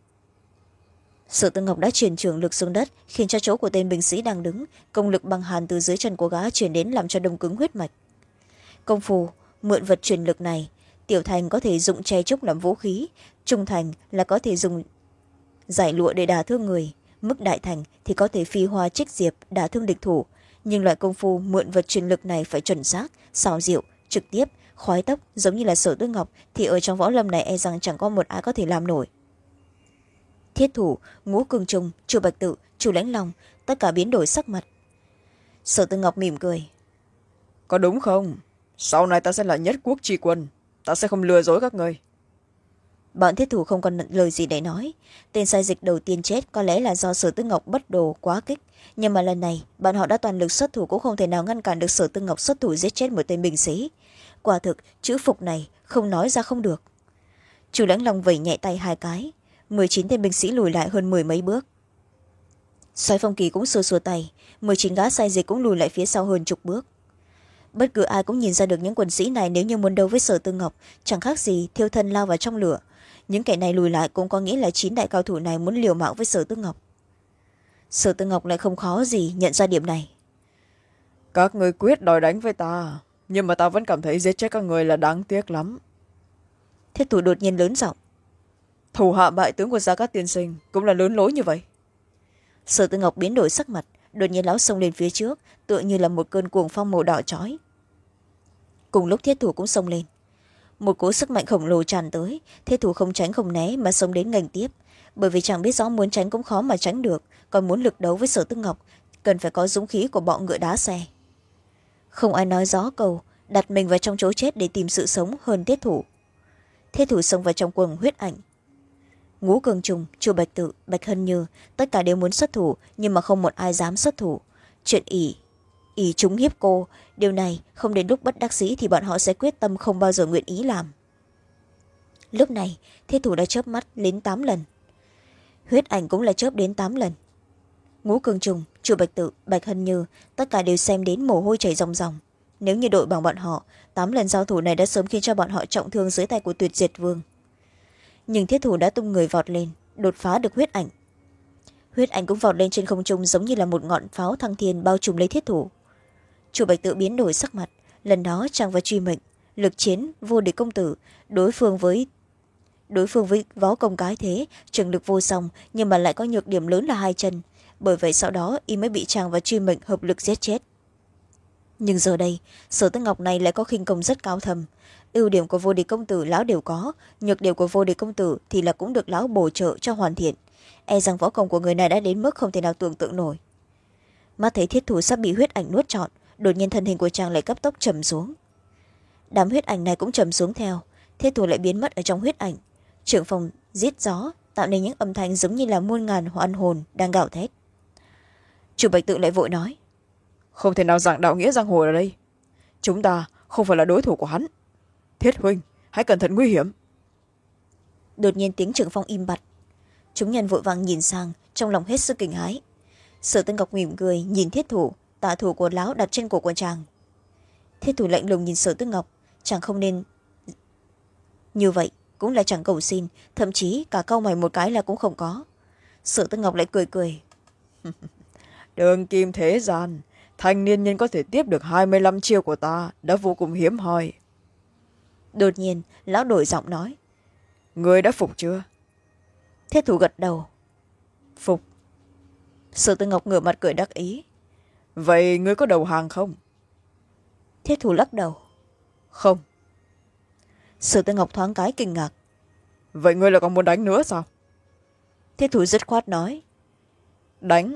Sở Tư Ngọc đã truyền trưởng lực xuống đất, khiến cho chỗ của tên binh sĩ đang đứng, công lực băng hàn từ dưới chân của gã truyền đến làm cho đông cứng huyết mạch. Công phu mượn vật truyền lực này, tiểu thành có thể dụng tre trúc làm vũ khí, trung thành là có thể dùng giải lụa để đả thương người, mức đại thành thì có thể phi hoa trích diệp đả thương địch thủ. Nhưng loại công phu mượn vật truyền lực này phải chuẩn xác, xảo diệu, trực tiếp, khoái tốc, giống như là Sở Tư Ngọc thì ở trong võ lâm này e rằng chẳng có một ai có thể làm nổi. Thiết thủ, Ngũ Cương Trùng, Chu Bạch Tự, Chu Lãnh Long, tất cả biến đổi sắc mặt. Sở Tư Ngọc mỉm cười. Có đúng không? Sau này ta sẽ là nhất quốc tri quân, ta sẽ không lừa dối các người. Bọn thiết thủ không còn lời gì để nói. Tên sai dịch đầu tiên chết có lẽ là do Sở Tư Ngọc bất đồ quá kích, nhưng mà lần này bọn họ đã toàn lực xuất thủ cũng không thể nào ngăn cản được Sở Tư Ngọc xuất thủ giết chết một tên binh sĩ. Quả thực chữ phục này không nói ra không được. Chu Lãnh Long vẩy nhẹ tay hai cái, mười chín tên binh sĩ lùi lại hơn mười mấy bước. Soái Phong Kỳ cũng xua xua tay, mười chín gã sai dịch cũng lùi lại phía sau hơn chục bước. Bất cứ ai cũng nhìn ra được những quân sĩ này nếu như muốn đấu với Sở Tư Ngọc chẳng khác gì thiêu thân lao vào trong lửa. Những kẻ này lùi lại cũng có nghĩa là chín đại cao thủ này muốn liều mạng với Sở Tư Ngọc. Sở Tư Ngọc lại không khó gì nhận ra điểm này. Các người quyết đòi đánh với ta, nhưng mà ta vẫn cảm thấy giết chết các người là đáng tiếc lắm. Thiết thủ đột nhiên lớn giọng. Thủ hạ bại tướng của Gia Cát tiên sinh cũng là lớn lối như vậy. Sở Tư Ngọc biến đổi sắc mặt, đột nhiên lão xông lên phía trước, tựa như là một cơn cuồng phong màu đỏ chói. Cùng lúc thiết thủ cũng xông lên, một cỗ sức mạnh khổng lồ tràn tới, thiết thủ không tránh không né mà xông đến nghênh tiếp, bởi vì chẳng biết rõ muốn tránh cũng khó mà tránh được, còn muốn lực đấu với Sở Tư Ngọc cần phải có dũng khí của bọ ngựa đá xe. Không ai nói rõ câu đặt mình vào trong chỗ chết để tìm sự sống hơn thiết thủ. Thiết thủ xông vào trong quần huyết ảnh. Ngũ Cường Trùng, Chu Bạch Tự, Bạch Hân Như tất cả đều muốn xuất thủ, nhưng mà không một ai dám xuất thủ. Chuyện ỷ ỷ chúng hiếp cô, điều này không đến lúc bất đắc dĩ thì bọn họ sẽ quyết tâm không bao giờ nguyện ý làm. Lúc này thiết thủ đã chớp mắt đến tám lần, huyết ảnh cũng là chớp đến tám lần. Ngũ Cường Trùng, Chu Bạch Tự, Bạch Hân Như tất cả đều xem đến mồ hôi chảy ròng ròng. Nếu như đội bằng bọn họ, tám lần giao thủ này đã sớm khiến cho bọn họ trọng thương dưới tay của Tuyệt Diệt Vương. Nhưng thiết thủ đã tung người vọt lên, đột phá được huyết ảnh. Huyết ảnh cũng vọt lên trên không trung giống như là một ngọn pháo thăng thiên bao trùm lấy thiết thủ. Chu Bạch Tự biến đổi sắc mặt, lần đó chàng vào truy mệnh, lực chiến vô địch công tử, đối phương với đối phương với võ công cái thế, trường lực vô song, nhưng mà lại có nhược điểm lớn là hai chân, bởi vậy sau đó y mới bị chàng và truy mệnh hợp lực giết chết. Nhưng giờ đây Sở Tư Ngọc này lại có khinh công rất cao thầm. Ưu điểm của vô địch công tử lão đều có, nhược điểm của vô địch công tử thì là cũng được lão bổ trợ cho hoàn thiện. E rằng võ công của người này đã đến mức không thể nào tưởng tượng nổi. Mắt thấy thiết thủ sắp bị huyết ảnh nuốt trọn, đột nhiên thân hình của chàng lại cấp tốc trầm xuống. Đám huyết ảnh này cũng trầm xuống theo, thiết thủ lại biến mất ở trong huyết ảnh. Trưởng phòng giết gió tạo nên những âm thanh giống như là muôn ngàn oan hồn đang gào thét. Chủ Bạch Tự lại vội nói. Không thể nào giảng đạo nghĩa giang hồ ở đây. Chúng ta không phải là đối thủ của hắn. Thiết huynh, hãy cẩn thận nguy hiểm. Đột nhiên tiếng trưởng phong im bặt. Chúng nhân vội vàng nhìn sang, trong lòng hết sức kinh hãi. Sở Tư Ngọc mỉm cười nhìn thiết thủ, tả thủ của lão đặt trên cổ của chàng. Thiết thủ lạnh lùng nhìn Sở Tư Ngọc, chàng không nên như vậy, cũng là chẳng cầu xin, thậm chí cả cau mày một cái là cũng không có. Sở Tư Ngọc lại cười cười. Đường kim thế gian, thanh niên nhân có thể tiếp được hai mươi lăm chiêu của ta đã vô cùng hiếm hoi. Đột nhiên lão đổi giọng nói. Người đã phục chưa? Thiết thủ gật đầu. Phục. Sở Tư Ngọc ngửa mặt cười đắc ý. Vậy ngươi có đầu hàng không? Thiết thủ lắc đầu. Không. Sở Tư Ngọc thoáng cái kinh ngạc. Vậy ngươi lại còn muốn đánh nữa sao? Thiết thủ dứt khoát nói. Đánh.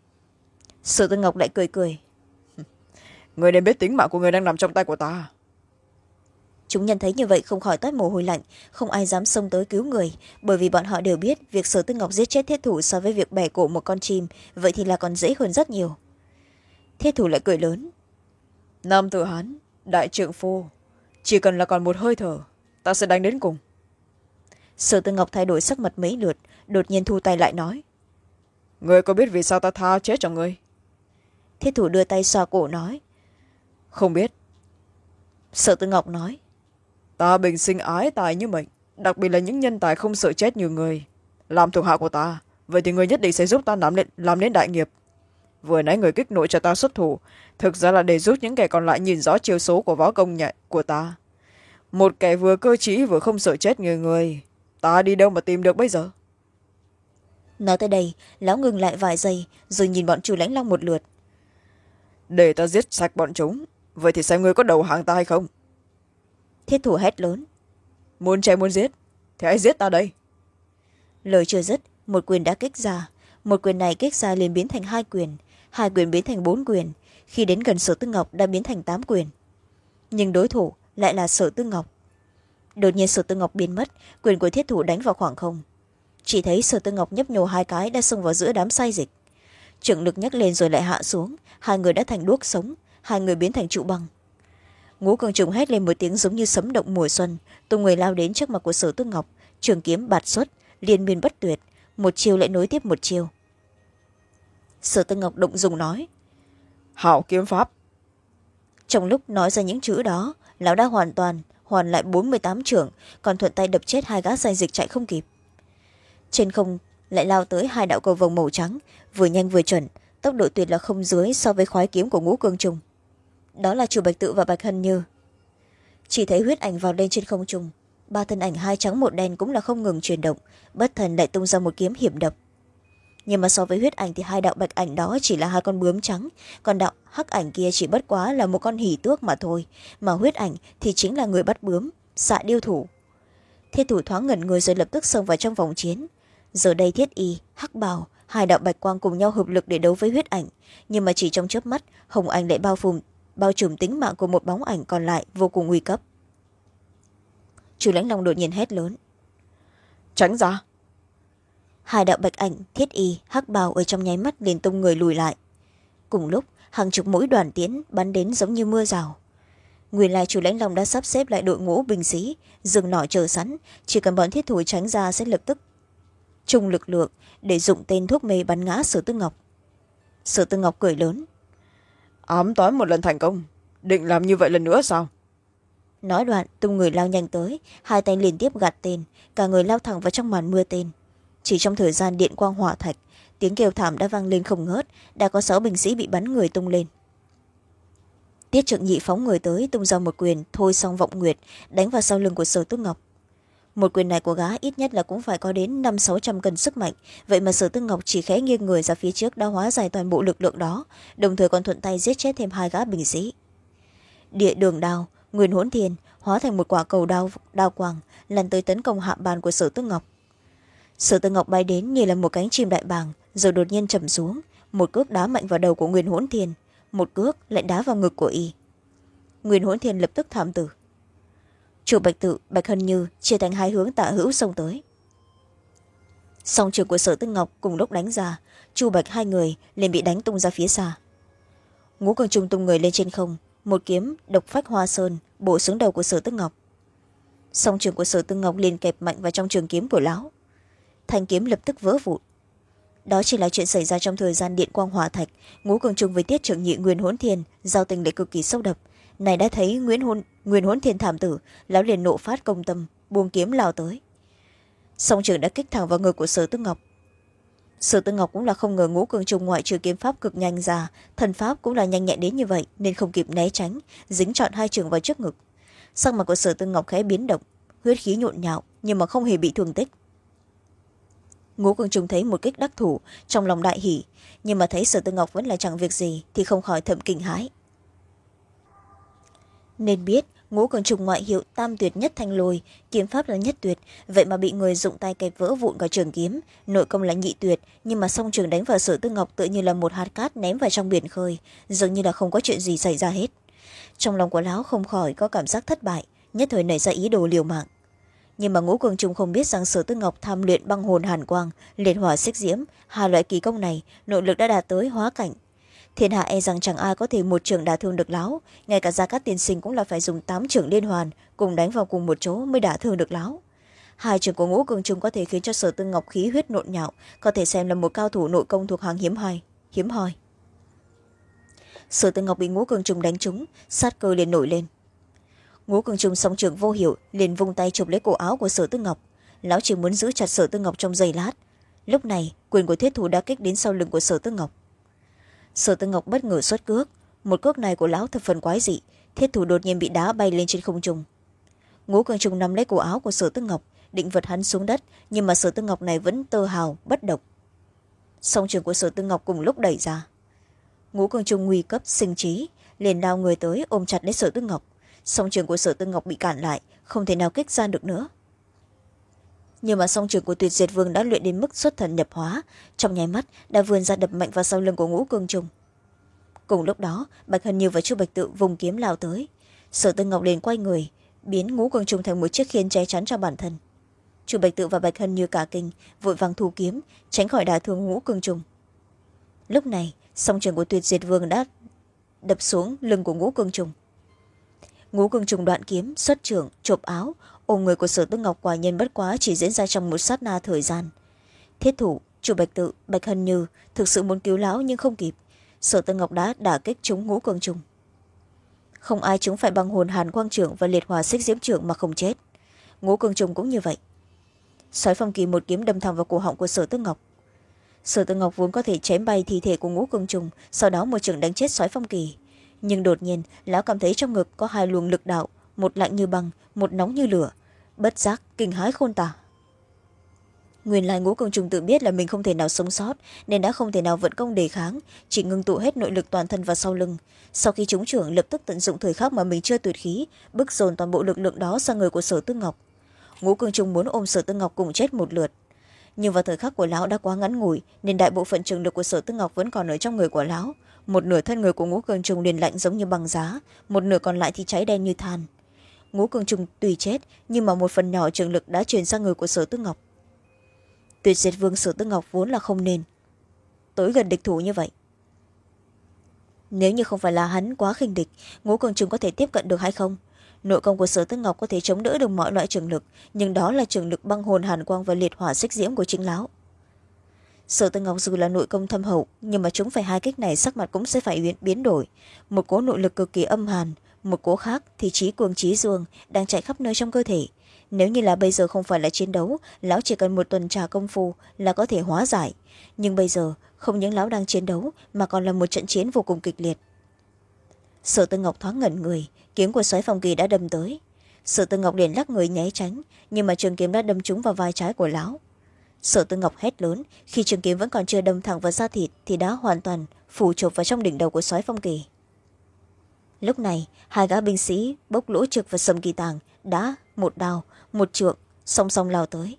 Sở Tư Ngọc lại cười cười. Ngươi nên biết tính mạng của ngươi đang nằm trong tay của ta. chúng nhân thấy như vậy không khỏi toát mồ hôi lạnh, không ai dám xông tới cứu người, bởi vì bọn họ đều biết việc Sở Tư Ngọc giết chết thiết thủ so với việc bẻ cổ một con chim vậy thì là còn dễ hơn rất nhiều. Thiết thủ lại cười lớn. Nam tử Hán, đại trượng phu, chỉ cần là còn một hơi thở ta sẽ đánh đến cùng. Sở Tư Ngọc thay đổi sắc mặt mấy lượt, đột nhiên thu tay lại nói. Người có biết vì sao ta tha chết cho người? Thiết thủ đưa tay xoa cổ nói. Không biết. Sở Tư Ngọc nói. Ta bình sinh ái tài như mệnh, đặc biệt là những nhân tài không sợ chết như người. Làm thuộc hạ của ta, vậy thì người nhất định sẽ giúp ta làm nên, làm nên đại nghiệp. Vừa nãy người kích nộ cho ta xuất thủ, thực ra là để giúp những kẻ còn lại nhìn rõ chiêu số của võ công nhạy của ta. Một kẻ vừa cơ trí vừa không sợ chết như người, ta đi đâu mà tìm được bây giờ? Nói tới đây, lão ngừng lại vài giây rồi nhìn bọn Chu Lãnh Long một lượt. Để ta giết sạch bọn chúng, vậy thì xem ngươi có đầu hàng ta hay không? Thiết thủ hét lớn. Muốn chém muốn giết thì hãy giết ta đây. Lời chưa dứt, một quyền đã kích ra. Một quyền này kích ra liền biến thành hai quyền, hai quyền biến thành bốn quyền, khi đến gần Sở Tư Ngọc đã biến thành tám quyền. Nhưng đối thủ lại là Sở Tư Ngọc. Đột nhiên Sở Tư Ngọc biến mất, quyền của thiết thủ đánh vào khoảng không. Chỉ thấy Sở Tư Ngọc nhấp nhô hai cái đã xông vào giữa đám say dịch. Trưởng lực nhấc lên rồi lại hạ xuống, hai người đã thành đuốc sống, hai người biến thành trụ băng. Ngũ Cường Trùng hét lên một tiếng giống như sấm động mùa xuân, tung người lao đến trước mặt của Sở Tư Ngọc, trường kiếm bạt xuất, liên miên bất tuyệt, một chiêu lại nối tiếp một chiêu. Sở Tư Ngọc động dùng nói. Hảo kiếm pháp. Trong lúc nói ra những chữ đó, lão đã hoàn toàn hoàn lại bốn mươi tám trưởng, còn thuận tay đập chết hai gã say dịch chạy không kịp. Trên không lại lao tới hai đạo cầu vồng màu trắng, vừa nhanh vừa chuẩn, tốc độ tuyệt là không dưới so với khoái kiếm của Ngũ Cường Trùng. Đó là Chu Bạch Tự và Bạch Hân Như. Chỉ thấy huyết ảnh vào lên trên không trung, ba thân ảnh hai trắng một đen cũng là không ngừng chuyển động, bất thần lại tung ra một kiếm hiểm đập. Nhưng mà so với huyết ảnh thì hai đạo bạch ảnh đó chỉ là hai con bướm trắng, còn đạo hắc ảnh kia chỉ bất quá là một con hỉ tước mà thôi, mà huyết ảnh thì chính là người bắt bướm, xạ điêu thủ. Thiết thủ thoáng ngẩn người rồi lập tức xông vào trong vòng chiến. Giờ đây thiết y, hắc bào, hai đạo bạch quang cùng nhau hợp lực để đấu với huyết ảnh, nhưng mà chỉ trong chớp mắt, hồng ảnh lại bao phủ bao trùm tính mạng của một bóng ảnh còn lại vô cùng nguy cấp. Chu Lãnh Long đột nhiên hét lớn. Tránh ra. Hai đạo bạch ảnh, thiết y, hắc bào ở trong nháy mắt liền tung người lùi lại. Cùng lúc, hàng chục mũi đoàn tiễn bắn đến giống như mưa rào. Nguyên lai Chu Lãnh Long đã sắp xếp lại đội ngũ binh sĩ, dừng nỏ chờ sẵn, chỉ cần bọn thiết thủ tránh ra sẽ lập tức chung lực lượng để dụng tên thuốc mê bắn ngã Sở Tư Ngọc. Sở Tư Ngọc cười lớn. Ám toán một lần thành công, định làm như vậy lần nữa sao? Nói đoạn tung người lao nhanh tới, hai tay liên tiếp gạt tên, cả người lao thẳng vào trong màn mưa tên. Chỉ trong thời gian điện quang hỏa thạch, tiếng kêu thảm đã vang lên không ngớt, đã có sáu binh sĩ bị bắn người tung lên. Tiết Trượng Nhị phóng người tới, tung ra một quyền thôi xong vọng nguyệt, đánh vào sau lưng của Sở Tư Ngọc. Một quyền này của gã ít nhất là cũng phải có đến năm sáu trăm cân sức mạnh, vậy mà Sở Tư Ngọc chỉ khẽ nghiêng người ra phía trước đã hóa giải toàn bộ lực lượng đó, đồng thời còn thuận tay giết chết thêm hai gã binh sĩ. Địa đường đao, Nguyên Hỗn Thiên hóa thành một quả cầu đao, đao quang lăn tới tấn công hạ bàn của Sở Tư Ngọc. Sở Tư Ngọc bay đến như là một cánh chim đại bàng, rồi đột nhiên trầm xuống, một cước đá mạnh vào đầu của Nguyên Hỗn Thiên, một cước lại đá vào ngực của y. Nguyên Hỗn Thiên lập tức thảm tử. Chu Bạch Tự, Bạch Hân Như chia thành hai hướng tả hữu xông tới. Song trường của Sở Tư Ngọc cùng lúc đánh ra, Chu Bạch hai người liền bị đánh tung ra phía xa. Ngũ Cường Trung tung người lên trên không, một kiếm độc phách hoa sơn bổ xuống đầu của Sở Tư Ngọc. Song trường của Sở Tư Ngọc liền kẹp mạnh vào trong trường kiếm của lão, thanh kiếm lập tức vỡ vụn. Đó chỉ là chuyện xảy ra trong thời gian điện quang hỏa thạch. Ngũ Cường Trung với Tiết Trưởng Nhị Nguyên Hỗn Thiên giao tình lại cực kỳ sâu đậm, này đã thấy Nguyễn Hôn, Nguyên Hỗn Thiên thảm tử, lão liền nộ phát công tâm, buông kiếm lao tới. Song trường đã kích thẳng vào ngực của Sở Tư Ngọc. Sở Tư Ngọc cũng là không ngờ Ngũ Cường Trung ngoại trừ kiếm pháp cực nhanh ra, thần pháp cũng là nhanh nhẹn đến như vậy, nên không kịp né tránh, dính trọn hai trường vào trước ngực. Sắc mặt của Sở Tư Ngọc khẽ biến động, huyết khí nhộn nhạo nhưng mà không hề bị thương tích. Ngũ Cường Trung thấy một kích đắc thủ, trong lòng đại hỉ, nhưng mà thấy Sở Tư Ngọc vẫn là chẳng việc gì thì không khỏi thầm kinh hãi. Nên biết Ngũ Cường Trung ngoại hiệu tam tuyệt nhất thanh lôi, kiếm pháp là nhất tuyệt, vậy mà bị người dụng tay kẹp vỡ vụn cả trường kiếm, nội công là nhị tuyệt, nhưng mà song trường đánh vào Sở Tư Ngọc tự như là một hạt cát ném vào trong biển khơi, dường như là không có chuyện gì xảy ra hết. Trong lòng của lão không khỏi có cảm giác thất bại, nhất thời nảy ra ý đồ liều mạng. Nhưng mà Ngũ Cường Trung không biết rằng Sở Tư Ngọc tham luyện băng hồn hàn quang, liệt hỏa xích diễm, hai loại kỳ công này nội lực đã đạt tới hóa cảnh. Thiên hạ e rằng chẳng ai có thể một trường đả thương được lão, ngay cả Gia Cát tiên sinh cũng là phải dùng tám trường liên hoàn cùng đánh vào cùng một chỗ mới đả thương được lão. Hai trường của Ngũ Cường Trung có thể khiến cho Sở Tư Ngọc khí huyết nộn nhạo, có thể xem là một cao thủ nội công thuộc hàng hiếm hoi hiếm hoi Sở Tư Ngọc bị Ngũ Cường Trung đánh trúng, sát cơ liền nổi lên. Ngũ Cường Trung song trường vô hiệu liền vung tay chụp lấy cổ áo của Sở Tư Ngọc. Lão chỉ muốn giữ chặt Sở Tư Ngọc trong giây lát. Lúc này quyền của thiết thủ đã kích đến sau lưng của Sở Tư Ngọc. Sở Tư Ngọc bất ngờ xuất cước, một cước này của lão thập phần quái dị, thiết thủ đột nhiên bị đá bay lên trên không trung. Ngũ Cường Trung nắm lấy cổ áo của Sở Tư Ngọc, định vật hắn xuống đất, nhưng mà Sở Tư Ngọc này vẫn tơ hào bất động. Song trường của Sở Tư Ngọc cùng lúc đẩy ra. Ngũ Cường Trung nguy cấp sinh trí, liền đao người tới ôm chặt lấy Sở Tư Ngọc. Song trường của Sở Tư Ngọc bị cản lại, không thể nào kích ra được nữa. Nhưng mà song trường của Tuyệt Diệt Vương đã luyện đến mức xuất thần nhập hóa, trong nháy mắt đã vươn ra đập mạnh vào sau lưng của Ngũ Cường Trung. Cùng lúc đó, Bạch Hân Như và Chu Bạch Tự vùng kiếm lao tới. Sở Tư Ngọc liền quay người, biến Ngũ Cường Trung thành một chiếc khiên che chắn cho bản thân. Chu Bạch Tự và Bạch Hân Như cả kinh, vội vàng thu kiếm, tránh khỏi đả thương Ngũ Cường Trung. Lúc này, song trường của Tuyệt Diệt Vương đã đập xuống lưng của Ngũ Cường Trung. Ngũ Cường Trung đoạn kiếm, xuất trưởng, chộp áo, ôm người của Sở Tư Ngọc quả nhiên bất quá chỉ diễn ra trong một sát na thời gian. Thiết thủ, Chu Bạch Tự, Bạch Hân Như thực sự muốn cứu lão nhưng không kịp. Sở Tư Ngọc đã đả kích trúng Ngũ Cường Trung. Không ai chúng phải băng hồn hàn quang trưởng và liệt hỏa xích diễm trưởng mà không chết. Ngũ Cường Trung cũng như vậy. Sói Phong Kỳ một kiếm đâm thẳng vào cổ họng của Sở Tư Ngọc. Sở Tư Ngọc vốn có thể chém bay thi thể của Ngũ Cường Trung, sau đó một trưởng đánh chết Sói Phong Kỳ. Nhưng đột nhiên lão cảm thấy trong ngực có hai luồng lực đạo, một lạnh như băng, một nóng như lửa, bất giác kinh hãi khôn tả. Nguyên lai Ngũ Cường Trung tự biết là mình không thể nào sống sót, nên đã không thể nào vận công đề kháng, chỉ ngưng tụ hết nội lực toàn thân vào sau lưng. Sau khi trúng trưởng, lập tức tận dụng thời khắc mà mình chưa tuyệt khí, bức dồn toàn bộ lực lượng đó sang người của Sở Tư Ngọc. Ngũ Cường Trung muốn ôm Sở Tư Ngọc cùng chết một lượt, nhưng vào thời khắc của lão đã quá ngắn ngủi, nên đại bộ phận trường lực của Sở Tư Ngọc vẫn còn ở trong người của lão. Một nửa thân người của Ngũ Cường Trung liền lạnh giống như băng giá, một nửa còn lại thì cháy đen như than. Ngũ Cường Trung tuy chết, nhưng mà một phần nhỏ trường lực đã truyền sang người của Sở Tư Ngọc. Tuyệt Diệt Vương Sở Tư Ngọc vốn là không nên tới gần địch thủ như vậy. Nếu như không phải là hắn quá khinh địch, Ngũ Cường Trung có thể tiếp cận được hay không? Nội công của Sở Tư Ngọc có thể chống đỡ được mọi loại trường lực, nhưng đó là trường lực băng hồn hàn quang và liệt hỏa xích diễm của chính lão. Sở Tư Ngọc dù là nội công thâm hậu, nhưng mà chúng phải hai kích này sắc mặt cũng sẽ phải biến đổi. Một cố nội lực cực kỳ âm hàn, một cố khác thì trí cường trí dương đang chạy khắp nơi trong cơ thể. Nếu như là bây giờ không phải là chiến đấu, lão chỉ cần một tuần trà công phu là có thể hóa giải. Nhưng bây giờ không những lão đang chiến đấu mà còn là một trận chiến vô cùng kịch liệt. Sở Tư Ngọc thoáng ngẩn người, kiếm của Sói Phong Kỳ đã đâm tới. Sở Tư Ngọc liền lắc người né tránh, nhưng mà trường kiếm đã đâm trúng vào vai trái của lão. Sở Tư Ngọc hét lớn, khi trường kiếm vẫn còn chưa đâm thẳng vào da thịt thì đã hoàn toàn phủ chộp vào trong đỉnh đầu của Sói Phong Kỳ. Lúc này hai gã binh sĩ Bốc Lỗ Trực và Sầm Kỳ Tàng đã một đao một trượng song song lao tới.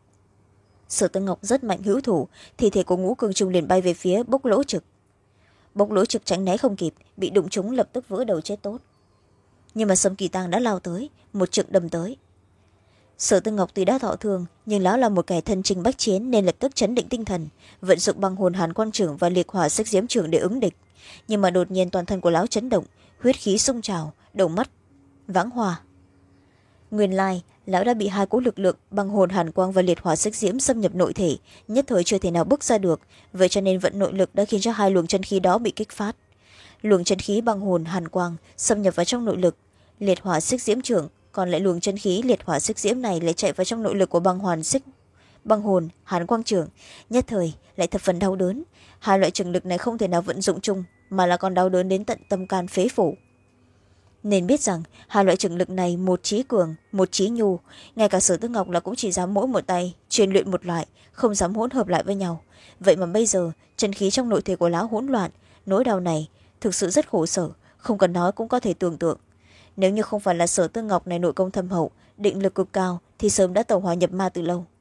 Sở Tư Ngọc rất mạnh hữu thủ, thi thể của Ngũ Cường Trung liền bay về phía Bốc Lỗ Trực. Bốc Lỗ Trực tránh né không kịp, bị đụng trúng lập tức vỡ đầu chết tốt. Nhưng mà Sầm Kỳ Tàng đã lao tới, một trượng đâm tới. Sở Tư Ngọc tuy đã thọ thương, nhưng lão là một kẻ thân chinh bách chiến nên lập tức chấn định tinh thần, vận dụng băng hồn hàn quang trưởng và liệt hỏa xích diễm trưởng để ứng địch. Nhưng mà đột nhiên toàn thân của lão chấn động, huyết khí sung trào, đầu mắt vãng hòa. Nguyên lai lão đã bị hai cỗ lực lượng băng hồn hàn quang và liệt hỏa xích diễm xâm nhập nội thể, nhất thời chưa thể nào bước ra được, vậy cho nên vận nội lực đã khiến cho hai luồng chân khí đó bị kích phát. Luồng chân khí băng hồn hàn quang xâm nhập vào trong nội lực liệt hỏa xích diễm trưởng, còn lại luồng chân khí liệt hỏa xích diễm này lại chạy vào trong nội lực của băng hoàn xích băng hồn hàn quang trưởng, nhất thời lại thập phần đau đớn. Hai loại trường lực này không thể nào vận dụng chung, mà là còn đau đớn đến tận tâm can phế phủ. Nên biết rằng hai loại trường lực này một trí cường một trí nhu, ngay cả Sở Tư Ngọc là cũng chỉ dám mỗi một tay truyền luyện một loại, không dám hỗn hợp lại với nhau. Vậy mà bây giờ chân khí trong nội thể của lão hỗn loạn, nỗi đau này thực sự rất khổ sở, không cần nói cũng có thể tưởng tượng. Nếu như không phải là Sở Tư Ngọc này nội công thâm hậu, định lực cực cao thì sớm đã tẩu hỏa nhập ma từ lâu.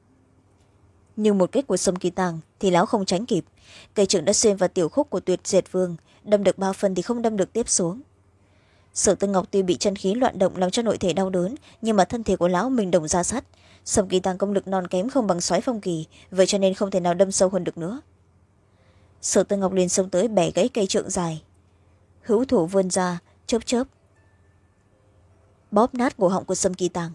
Nhưng một kích của Sâm Kỳ Tàng thì lão không tránh kịp, cây trưởng đã xuyên vào tiểu khúc của Tuyệt Diệt Vương, đâm được ba phần thì không đâm được tiếp xuống. Sở Tư Ngọc tuy bị chân khí loạn động làm cho nội thể đau đớn, nhưng mà thân thể của lão mình đồng ra sắt. Sầm Kỳ Tàng công lực non kém không bằng Soái Phong Kỳ, vậy cho nên không thể nào đâm sâu hơn được nữa. Sở Tư Ngọc liền xông tới bẻ gãy cây trượng dài, hữu thủ vươn ra chớp chớp bóp nát cổ họng của Sầm Kỳ Tàng.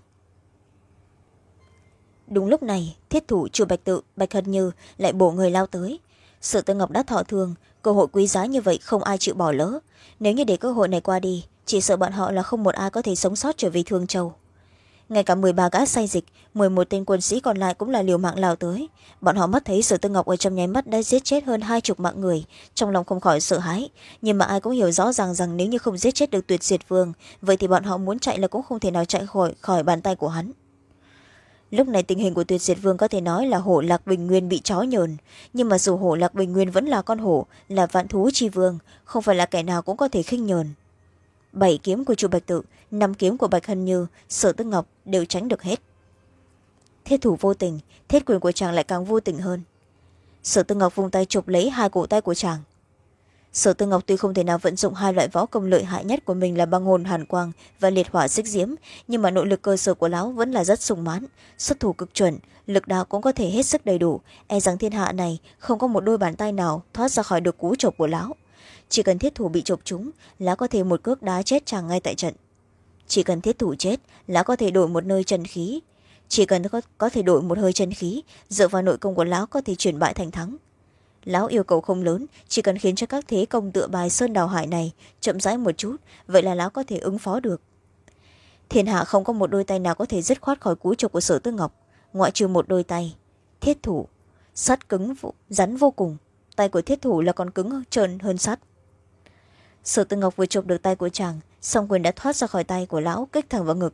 Đúng lúc này, thiết thủ Chu Bạch Tự, Bạch Hân Như lại bổ người lao tới. Sở Tư Ngọc đã thọ thương, cơ hội quý giá như vậy không ai chịu bỏ lỡ. Nếu như để cơ hội này qua đi, chỉ sợ bọn họ là không một ai có thể sống sót trở về Thương Châu. Ngay cả mười ba gã say dịch, mười một tên quân sĩ còn lại cũng là liều mạng lao tới. Bọn họ mắt thấy Sở Tư Ngọc ở trong nháy mắt đã giết chết hơn hai chục mạng người, trong lòng không khỏi sợ hãi. Nhưng mà ai cũng hiểu rõ ràng rằng nếu như không giết chết được Tuyệt Diệt Vương, vậy thì bọn họ muốn chạy là cũng không thể nào chạy khỏi khỏi bàn tay của hắn. Lúc này tình hình của Tuyệt Diệt Vương có thể nói là hổ Lạc Bình Nguyên bị chó nhờn, nhưng mà dù hổ Lạc Bình Nguyên vẫn là con hổ, là vạn thú chi vương, không phải là kẻ nào cũng có thể khinh nhờn. Bảy kiếm của Chu Bạch Tự, năm kiếm của Bạch Hân Như, Sở Tư Ngọc đều tránh được hết. Thiết thủ vô tình, thiết quyền của chàng lại càng vô tình hơn. Sở Tư Ngọc vung tay chụp lấy hai cổ tay của chàng. Sở Tư Ngọc tuy không thể nào vận dụng hai loại võ công lợi hại nhất của mình là băng hồn hàn quang và liệt hỏa xích diễm, nhưng mà nội lực cơ sở của lão vẫn là rất sung mãn, xuất thủ cực chuẩn, lực đạo cũng có thể hết sức đầy đủ, e rằng thiên hạ này không có một đôi bàn tay nào thoát ra khỏi được cú chộp của lão. Chỉ cần thiết thủ bị chộp trúng, lão có thể một cước đá chết chàng ngay tại trận. Chỉ cần thiết thủ chết, lão có thể đổi một nơi chân khí. Chỉ cần có, có thể đổi một hơi chân khí, dựa vào nội công của lão có thể chuyển bại thành thắng. Lão yêu cầu không lớn, chỉ cần khiến cho các thế công tựa bài sơn đào hải này chậm rãi một chút, vậy là lão có thể ứng phó được. Thiên hạ không có một đôi tay nào có thể dứt khoát khỏi cú chộp của Sở Tư Ngọc, ngoại trừ một đôi tay thiết thủ, sắt cứng rắn vô cùng. Tay của thiết thủ là còn cứng trơn hơn sắt. Sở Tư Ngọc vừa chộp được tay của chàng, song quyền đã thoát ra khỏi tay của lão, kích thẳng vào ngực.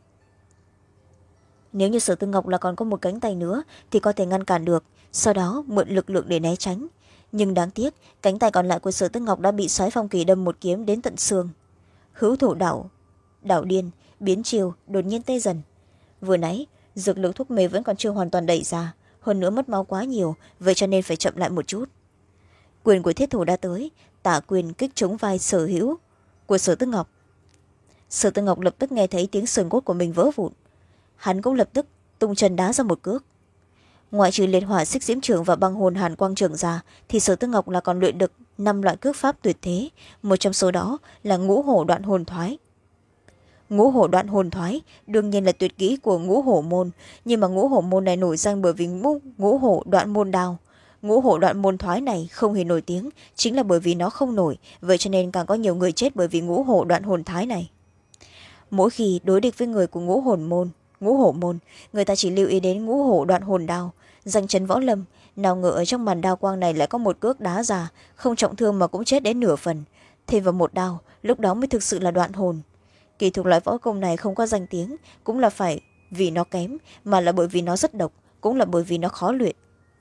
Nếu như Sở Tư Ngọc là còn có một cánh tay nữa thì có thể ngăn cản được, sau đó mượn lực lượng để né tránh. Nhưng đáng tiếc, cánh tay còn lại của Sở Tư Ngọc đã bị Soái Phong Kỳ đâm một kiếm đến tận xương. Hữu thủ đảo đảo điên, biến chiều, đột nhiên tê dần. Vừa nãy, dược lực thuốc mê vẫn còn chưa hoàn toàn đẩy ra, hơn nữa mất máu quá nhiều, vậy cho nên phải chậm lại một chút. Quyền của thiết thủ đã tới, tả quyền kích trúng vai Sở Hữu của Sở Tư Ngọc. Sở Tư Ngọc lập tức nghe thấy tiếng sườn cốt của mình vỡ vụn. Hắn cũng lập tức tung chân đá ra một cước. Ngoại trừ liệt hỏa xích diễm trường và băng hồn hàn quang trường ra, thì Sở Tư Ngọc là còn luyện được năm loại cước pháp tuyệt thế, một trong số đó là ngũ hổ đoạn hồn thoái. Ngũ hổ đoạn hồn thoái đương nhiên là tuyệt kỹ của ngũ hổ môn, nhưng mà ngũ hổ môn này nổi danh bởi vì ngũ, ngũ hổ đoạn môn đao. Ngũ hổ đoạn môn thoái này không hề nổi tiếng, chính là bởi vì nó không nổi, vậy cho nên càng có nhiều người chết bởi vì ngũ hổ đoạn hồn thái này. Mỗi khi đối địch với người của ngũ hồn môn ngũ hổ môn, người ta chỉ lưu ý đến ngũ hổ đoạn hồn đao, danh chấn võ lâm, nào ngờ ở trong màn đao quang này lại có một cước đá ra, không trọng thương mà cũng chết đến nửa phần, thêm vào một đao, lúc đó mới thực sự là đoạn hồn. Kỳ thực loại võ công này không có danh tiếng, cũng là phải vì nó kém, mà là bởi vì nó rất độc, cũng là bởi vì nó khó luyện.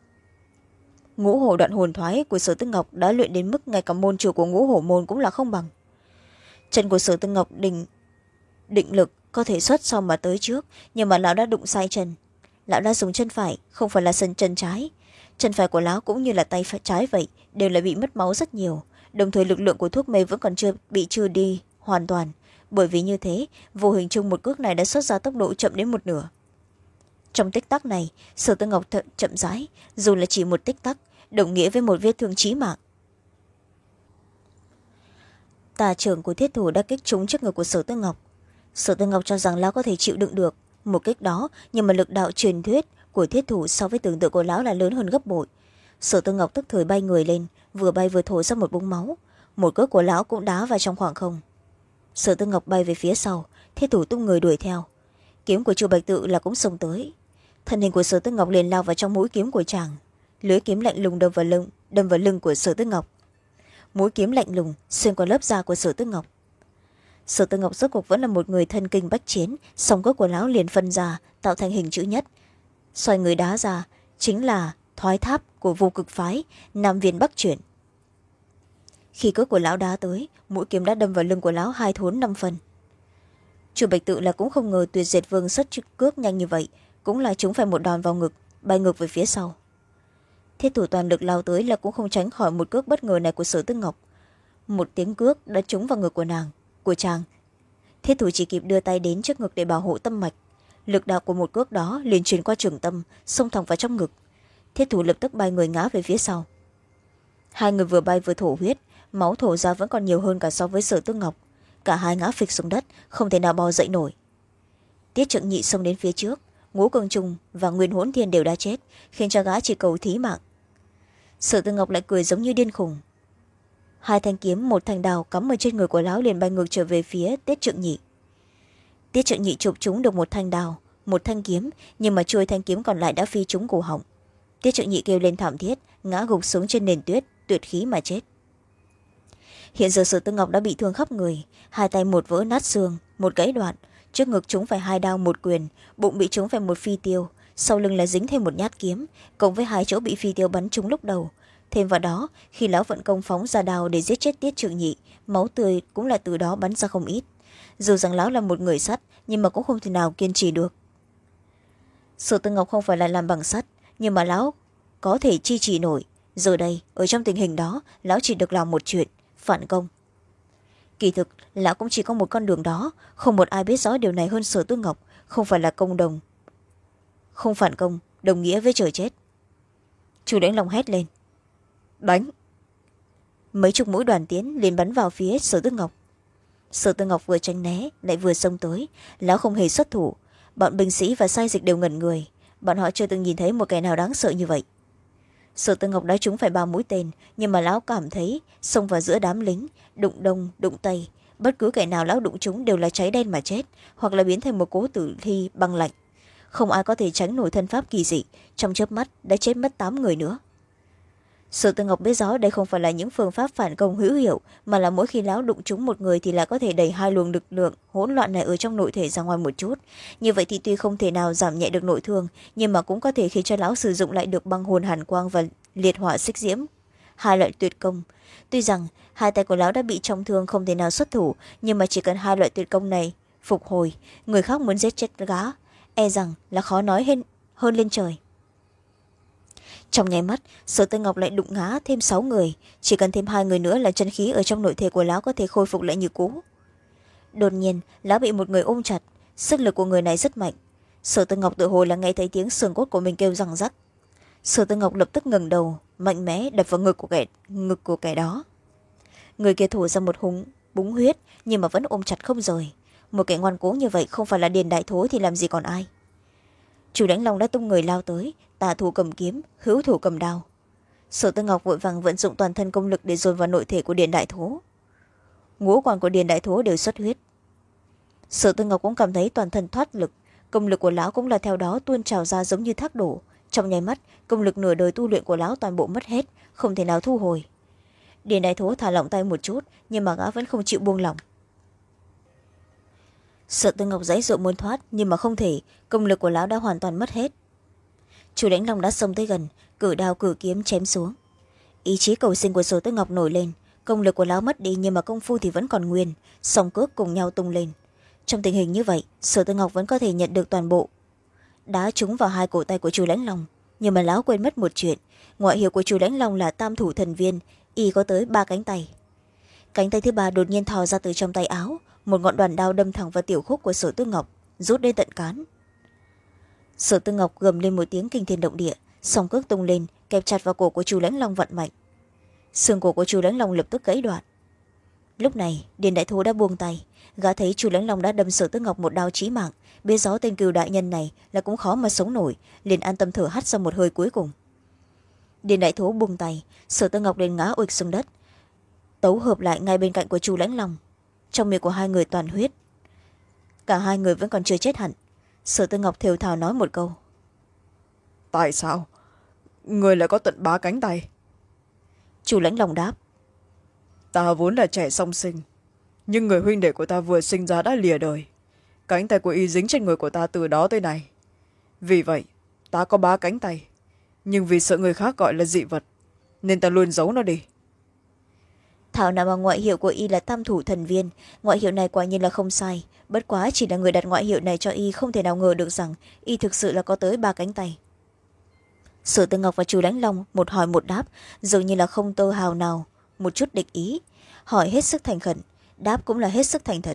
Ngũ hổ đoạn hồn thoái của Sở Tư Ngọc đã luyện đến mức ngay cả môn chủ của ngũ hổ môn cũng là không bằng. Chân của Sở Tư Ngọc định định lực có thể xuất sau mà tới trước, nhưng mà lão đã đụng sai chân. Lão đã dùng chân phải, không phải là sân chân trái. Chân phải của lão cũng như là tay trái vậy, đều là bị mất máu rất nhiều, đồng thời lực lượng của thuốc mê vẫn còn chưa bị trừ đi hoàn toàn. Bởi vì như thế, vô hình chung một cước này đã xuất ra tốc độ chậm đến một nửa. Trong tích tắc này, Sở Tư Ngọc chậm rãi, dù là chỉ một tích tắc, đồng nghĩa với một vết thương chí mạng. Tà trưởng của thiết thủ đã kích trúng trước ngực của Sở Tư Ngọc. Sở Tư Ngọc cho rằng lão có thể chịu đựng được một kích đó, nhưng mà lực đạo truyền thuyết của thiết thủ so với tưởng tượng của lão là lớn hơn gấp bội. Sở Tư Ngọc tức thời bay người lên, vừa bay vừa thổi ra một búng máu, một cước của lão cũng đá vào trong khoảng không. Sở Tư Ngọc bay về phía sau, thiết thủ tung người đuổi theo. Kiếm của Chu Bạch Tự là cũng xông tới, thân hình của Sở Tư Ngọc liền lao vào trong mũi kiếm của chàng, lưỡi kiếm lạnh lùng đâm vào lưng đâm vào lưng của Sở Tư Ngọc. Mũi kiếm lạnh lùng xuyên qua lớp da của Sở Tư Ngọc. Sở Tư Ngọc rốt cuộc vẫn là một người thân kinh bách chiến, song cước của lão liền phân ra tạo thành hình chữ nhất, xoay người đá ra chính là thoái tháp của vô cực phái Nam Viên Bắc chuyển. Khi cước của lão đá tới, mũi kiếm đã đâm vào lưng của lão hai thốn năm phần. Chu Bạch Tự là cũng không ngờ Tuyệt Diệt Vương xuất cước nhanh như vậy, cũng là chúng phải một đòn vào ngực, bay ngược về phía sau. Thiết thủ toàn lực lao tới là cũng không tránh khỏi một cước bất ngờ này của Sở Tư Ngọc. Một tiếng cước đã trúng vào ngực của nàng, của chàng. thiết thủ chỉ kịp đưa tay đến trước ngực để bảo hộ tâm mạch. Lực đạo của một cước đó liền truyền qua trường tâm, xông thẳng vào trong ngực. Thiết thủ lập tức bay người ngã về phía sau. Hai người vừa bay vừa thổ huyết, máu thổ ra vẫn còn nhiều hơn cả so với Sở Tư Ngọc. Cả hai ngã phịch xuống đất, không thể nào bò dậy nổi. Tiết Trượng Nhị xông đến phía trước, Ngũ Cường Trùng và Nguyên Hỗn Thiên đều đã chết, khiến cho gã chỉ cầu thí mạng. Sở Tư Ngọc lại cười giống như điên khùng. Hai thanh kiếm, một thanh đào cắm ở trên người của lão liền bay ngược trở về phía Tiết Trượng Nhị. Tiết Trượng Nhị chụp trúng được một thanh đào, một thanh kiếm, nhưng mà chuôi thanh kiếm còn lại đã phi trúng cổ họng. Tiết Trượng Nhị kêu lên thảm thiết, ngã gục xuống trên nền tuyết, tuyệt khí mà chết. Hiện giờ Sở Tư Ngọc đã bị thương khắp người, hai tay một vỡ nát xương, một gãy đoạn, trước ngực trúng phải hai đao một quyền, bụng bị trúng phải một phi tiêu, sau lưng là dính thêm một nhát kiếm, cộng với hai chỗ bị phi tiêu bắn trúng lúc đầu. Thêm vào đó, khi lão vận công phóng ra đao để giết chết Tiết Trượng Nhị, máu tươi cũng là từ đó bắn ra không ít. Dù rằng lão là một người sắt, nhưng mà cũng không thể nào kiên trì được. Sở Tư Ngọc không phải là làm bằng sắt, nhưng mà lão có thể chi trì nổi. Giờ đây, ở trong tình hình đó, lão chỉ được làm một chuyện, phản công. Kỳ thực, lão cũng chỉ có một con đường đó, không một ai biết rõ điều này hơn Sở Tư Ngọc, không phải là công đồng. Không phản công, đồng nghĩa với trời chết. Chu Đánh Long hét lên. Đánh! Mấy chục mũi đoàn tiến liền bắn vào phía Sở Tư Ngọc. Sở Tư Ngọc vừa tránh né, lại vừa xông tới, lão không hề xuất thủ. Bọn binh sĩ và sai dịch đều ngẩn người, bọn họ chưa từng nhìn thấy một kẻ nào đáng sợ như vậy. Sở Tư Ngọc đã trúng phải ba mũi tên, nhưng mà lão cảm thấy xông vào giữa đám lính, đụng đông đụng tây, bất cứ kẻ nào lão đụng trúng đều là cháy đen mà chết, hoặc là biến thành một cố tử thi băng lạnh. Không ai có thể tránh nổi thân pháp kỳ dị, trong chớp mắt đã chết mất tám người nữa. Sở Tư Ngọc biết rõ đây không phải là những phương pháp phản công hữu hiệu, mà là mỗi khi lão đụng trúng một người thì là có thể đẩy hai luồng lực lượng hỗn loạn này ở trong nội thể ra ngoài một chút. Như vậy thì tuy không thể nào giảm nhẹ được nội thương, nhưng mà cũng có thể khiến cho lão sử dụng lại được băng hồn hàn quang và liệt hỏa xích diễm, hai loại tuyệt công. Tuy rằng hai tay của lão đã bị trọng thương không thể nào xuất thủ, nhưng mà chỉ cần hai loại tuyệt công này phục hồi, người khác muốn giết chết gã e rằng là khó nói hơn, hơn lên trời. Trong nháy mắt, Sở Tư Ngọc lại đụng ngã thêm sáu người, chỉ cần thêm hai người nữa là chân khí ở trong nội thể của lão có thể khôi phục lại như cũ. Đột nhiên, lão bị một người ôm chặt, sức lực của người này rất mạnh. Sở Tư Ngọc tự hồ là nghe thấy tiếng xương cốt của mình kêu răng rắc. Sở Tư Ngọc lập tức ngẩng đầu, mạnh mẽ đập vào ngực của kẻ ngực của kẻ đó. Người kia thổ ra một húng búng huyết, nhưng mà vẫn ôm chặt không rời. Một kẻ ngoan cố như vậy không phải là Điền Đại Thố thì làm gì còn ai. Chu Đánh Long đã tung người lao tới, tà thủ cầm kiếm, hữu thủ cầm đao. Sở Tư Ngọc vội vàng vận dụng toàn thân công lực để dồn vào nội thể của Điền Đại Thố. Ngũ quan của Điền Đại Thố đều xuất huyết. Sở Tư Ngọc cũng cảm thấy toàn thân thoát lực, công lực của lão cũng là theo đó tuôn trào ra giống như thác đổ. Trong nháy mắt, công lực nửa đời tu luyện của lão toàn bộ mất hết, không thể nào thu hồi. Điền Đại Thố thả lỏng tay một chút, nhưng mà gã vẫn không chịu buông lỏng. Sở Tư Ngọc giãy giụa muốn thoát, nhưng mà không thể, công lực của lão đã hoàn toàn mất hết. Chu Đánh Long đã xông tới gần, cử đao cử kiếm chém xuống. Ý chí cầu sinh của Sở Tư Ngọc nổi lên, công lực của lão mất đi nhưng mà công phu thì vẫn còn nguyên, song cước cùng nhau tung lên. Trong tình hình như vậy, Sở Tư Ngọc vẫn có thể nhận được toàn bộ. Đá trúng vào hai cổ tay của Chu Đánh Long, nhưng mà lão quên mất một chuyện, ngoại hiệu của Chu Đánh Long là Tam Thủ Thần Viên, y có tới ba cánh tay. Cánh tay thứ ba đột nhiên thò ra từ trong tay áo, một ngọn đoàn đao đâm thẳng vào tiểu khúc của Sở Tư Ngọc, rút đến tận cán. Sở Tư Ngọc gầm lên một tiếng kinh thiên động địa, song cước tung lên, kẹp chặt vào cổ của Chu Lãnh Long vận mạnh. Xương cổ của Chu Lãnh Long lập tức gãy đoạn. Lúc này, Điền Đại Thố đã buông tay, gã thấy Chu Lãnh Long đã đâm Sở Tư Ngọc một đao chí mạng, biết rõ tên cừu đại nhân này là cũng khó mà sống nổi, liền an tâm thở hắt ra một hơi cuối cùng. Điền Đại Thố buông tay, Sở Tư Ngọc liền ngã uịch xuống đất, tấu hợp lại ngay bên cạnh của Chu Lãnh Long. Trong miệng của hai người toàn huyết, cả hai người vẫn còn chưa chết hẳn. Sở Tư Ngọc thều thào nói một câu. Tại sao người lại có tận ba cánh tay? Chu Lãnh Long đáp. Ta vốn là trẻ song sinh, nhưng người huynh đệ của ta vừa sinh ra đã lìa đời, cánh tay của y dính trên người của ta từ đó tới nay. Vì vậy ta có ba cánh tay, nhưng vì sợ người khác gọi là dị vật nên ta luôn giấu nó đi. Thảo nào mà ngoại hiệu của y là Tam Thủ Thần Viên, ngoại hiệu này quả nhiên là không sai, bất quá chỉ là người đặt ngoại hiệu này cho y không thể nào ngờ được rằng y thực sự là có tới ba cánh tay. Sở Tư Ngọc và Chu Lãnh Long một hỏi một đáp, dường như là không tơ hào nào một chút địch ý, hỏi hết sức thành khẩn, đáp cũng là hết sức thành thật.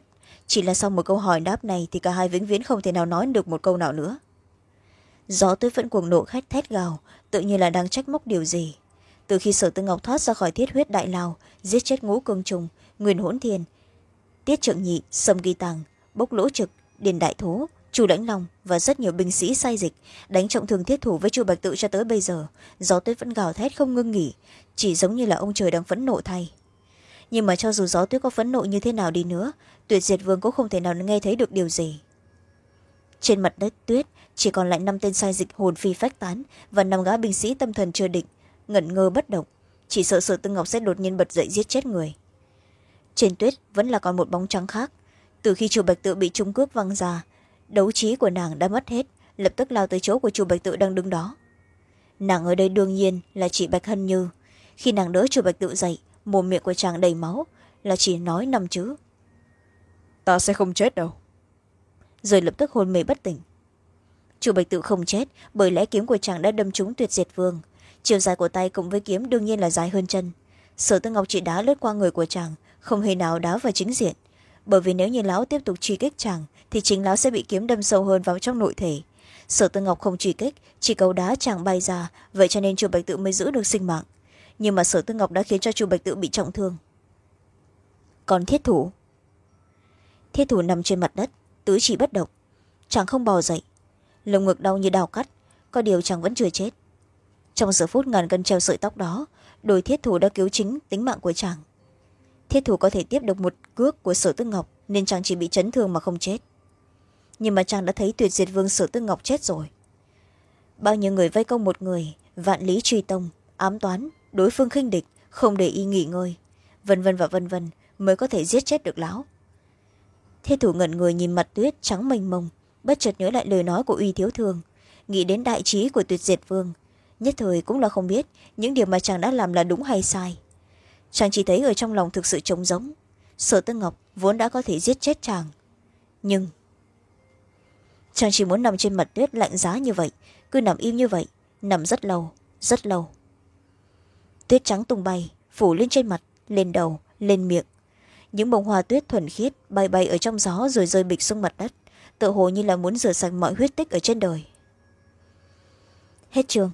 chỉ là sau một câu hỏi đáp này thì cả hai vĩnh viễn không thể nào nói được một câu nào nữa. Gió tuyết vẫn cuồng nộ khét thét gào, tự như là đang trách móc điều gì. Từ khi Sở Tư Ngọc thoát ra khỏi thiết huyết đại lao, giết chết ngũ cương trùng, nguyên hỗn thiên, tiết trượng nhị, sâm ghi tàng, bốc lỗ trực, điền đại thố, chu lãnh long và rất nhiều binh sĩ sai dịch đánh trọng thương thiết thủ với chu bạch tự cho tới bây giờ, gió tuyết vẫn gào thét không ngưng nghỉ, chỉ giống như là ông trời đang phẫn nộ thay. Nhưng mà cho dù gió tuyết có phẫn nộ như thế nào đi nữa, Tuyệt Diệt Vương cũng không thể nào nghe thấy được điều gì. Trên mặt đất tuyết chỉ còn lại năm tên sai dịch hồn phi phách tán và năm gã binh sĩ tâm thần chưa định, ngẩn ngơ bất động, chỉ sợ Sở Tư Ngọc sẽ đột nhiên bật dậy giết chết người. Trên tuyết vẫn là còn một bóng trắng khác. Từ khi chu bạch tự bị trung cước văng ra, đấu trí của nàng đã mất hết, lập tức lao tới chỗ của chu bạch tự đang đứng đó. Nàng ở đây đương nhiên là chị Bạch Hân Như. Khi nàng đỡ chu bạch tự dậy, mồm miệng của chàng đầy máu, là chỉ nói năm chữ: ta sẽ không chết đâu. Rồi lập tức hôn mê bất tỉnh. chu bạch tự không chết bởi lẽ kiếm của chàng đã đâm trúng Tuyệt Diệt Vương. Chiều dài của tay cùng với kiếm đương nhiên là dài hơn chân. Sở Tư Ngọc chỉ đá lướt qua người của chàng, không hề nào đá vào chính diện, bởi vì nếu như lão tiếp tục truy kích chàng thì chính lão sẽ bị kiếm đâm sâu hơn vào trong nội thể. Sở Tư Ngọc không truy kích, chỉ cầu đá chàng bay ra, vậy cho nên chu bạch tự mới giữ được sinh mạng. Nhưng mà Sở Tư Ngọc đã khiến cho chu bạch tự bị trọng thương. Còn thiết thủ thiết thủ nằm trên mặt đất, tứ chỉ bất động, chàng không bò dậy, lồng ngực đau như đào cắt, có điều chàng vẫn chưa chết. Trong giờ phút ngàn cân treo sợi tóc đó, đôi thiết thủ đã cứu chính tính mạng của chàng. Thiết thủ có thể tiếp được một cước của Sở Tư Ngọc nên chàng chỉ bị chấn thương mà không chết. Nhưng mà chàng đã thấy Tuyệt Diệt Vương Sở Tư Ngọc chết rồi. Bao nhiêu người vây công một người, vạn lý truy tông, ám toán, đối phương khinh địch, không để y nghỉ ngơi, vân vân và vân vân mới có thể giết chết được lão. Thiết thủ ngẩn người nhìn mặt tuyết trắng mênh mông, bất chợt nhớ lại lời nói của Uy Thiếu Thương, nghĩ đến đại trí của Tuyệt Diệt Vương, nhất thời cũng là không biết những điều mà chàng đã làm là đúng hay sai. Chàng chỉ thấy ở trong lòng thực sự trống rỗng. Sở Tư Ngọc vốn đã có thể giết chết chàng, nhưng chàng chỉ muốn nằm trên mặt tuyết lạnh giá như vậy, cứ nằm im như vậy, nằm rất lâu rất lâu. Tuyết trắng tung bay phủ lên trên mặt, lên đầu, lên miệng. Những bông hoa tuyết thuần khiết bay bay ở trong gió rồi rơi bịch xuống mặt đất, tựa hồ như là muốn rửa sạch mọi huyết tích ở trên đời. Hết chương.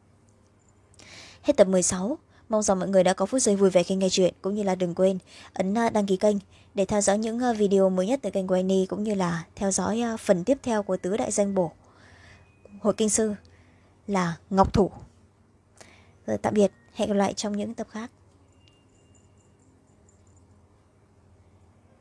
Hết tập mười sáu. Mong rằng mọi người đã có phút giây vui vẻ khi nghe chuyện, cũng như là đừng quên ấn đăng ký kênh để theo dõi những video mới nhất từ kênh của Annie, cũng như là theo dõi phần tiếp theo của tứ đại danh bổ Hội Kinh Sư là Ngọc Thủ. Rồi, tạm biệt, hẹn gặp lại trong những tập khác.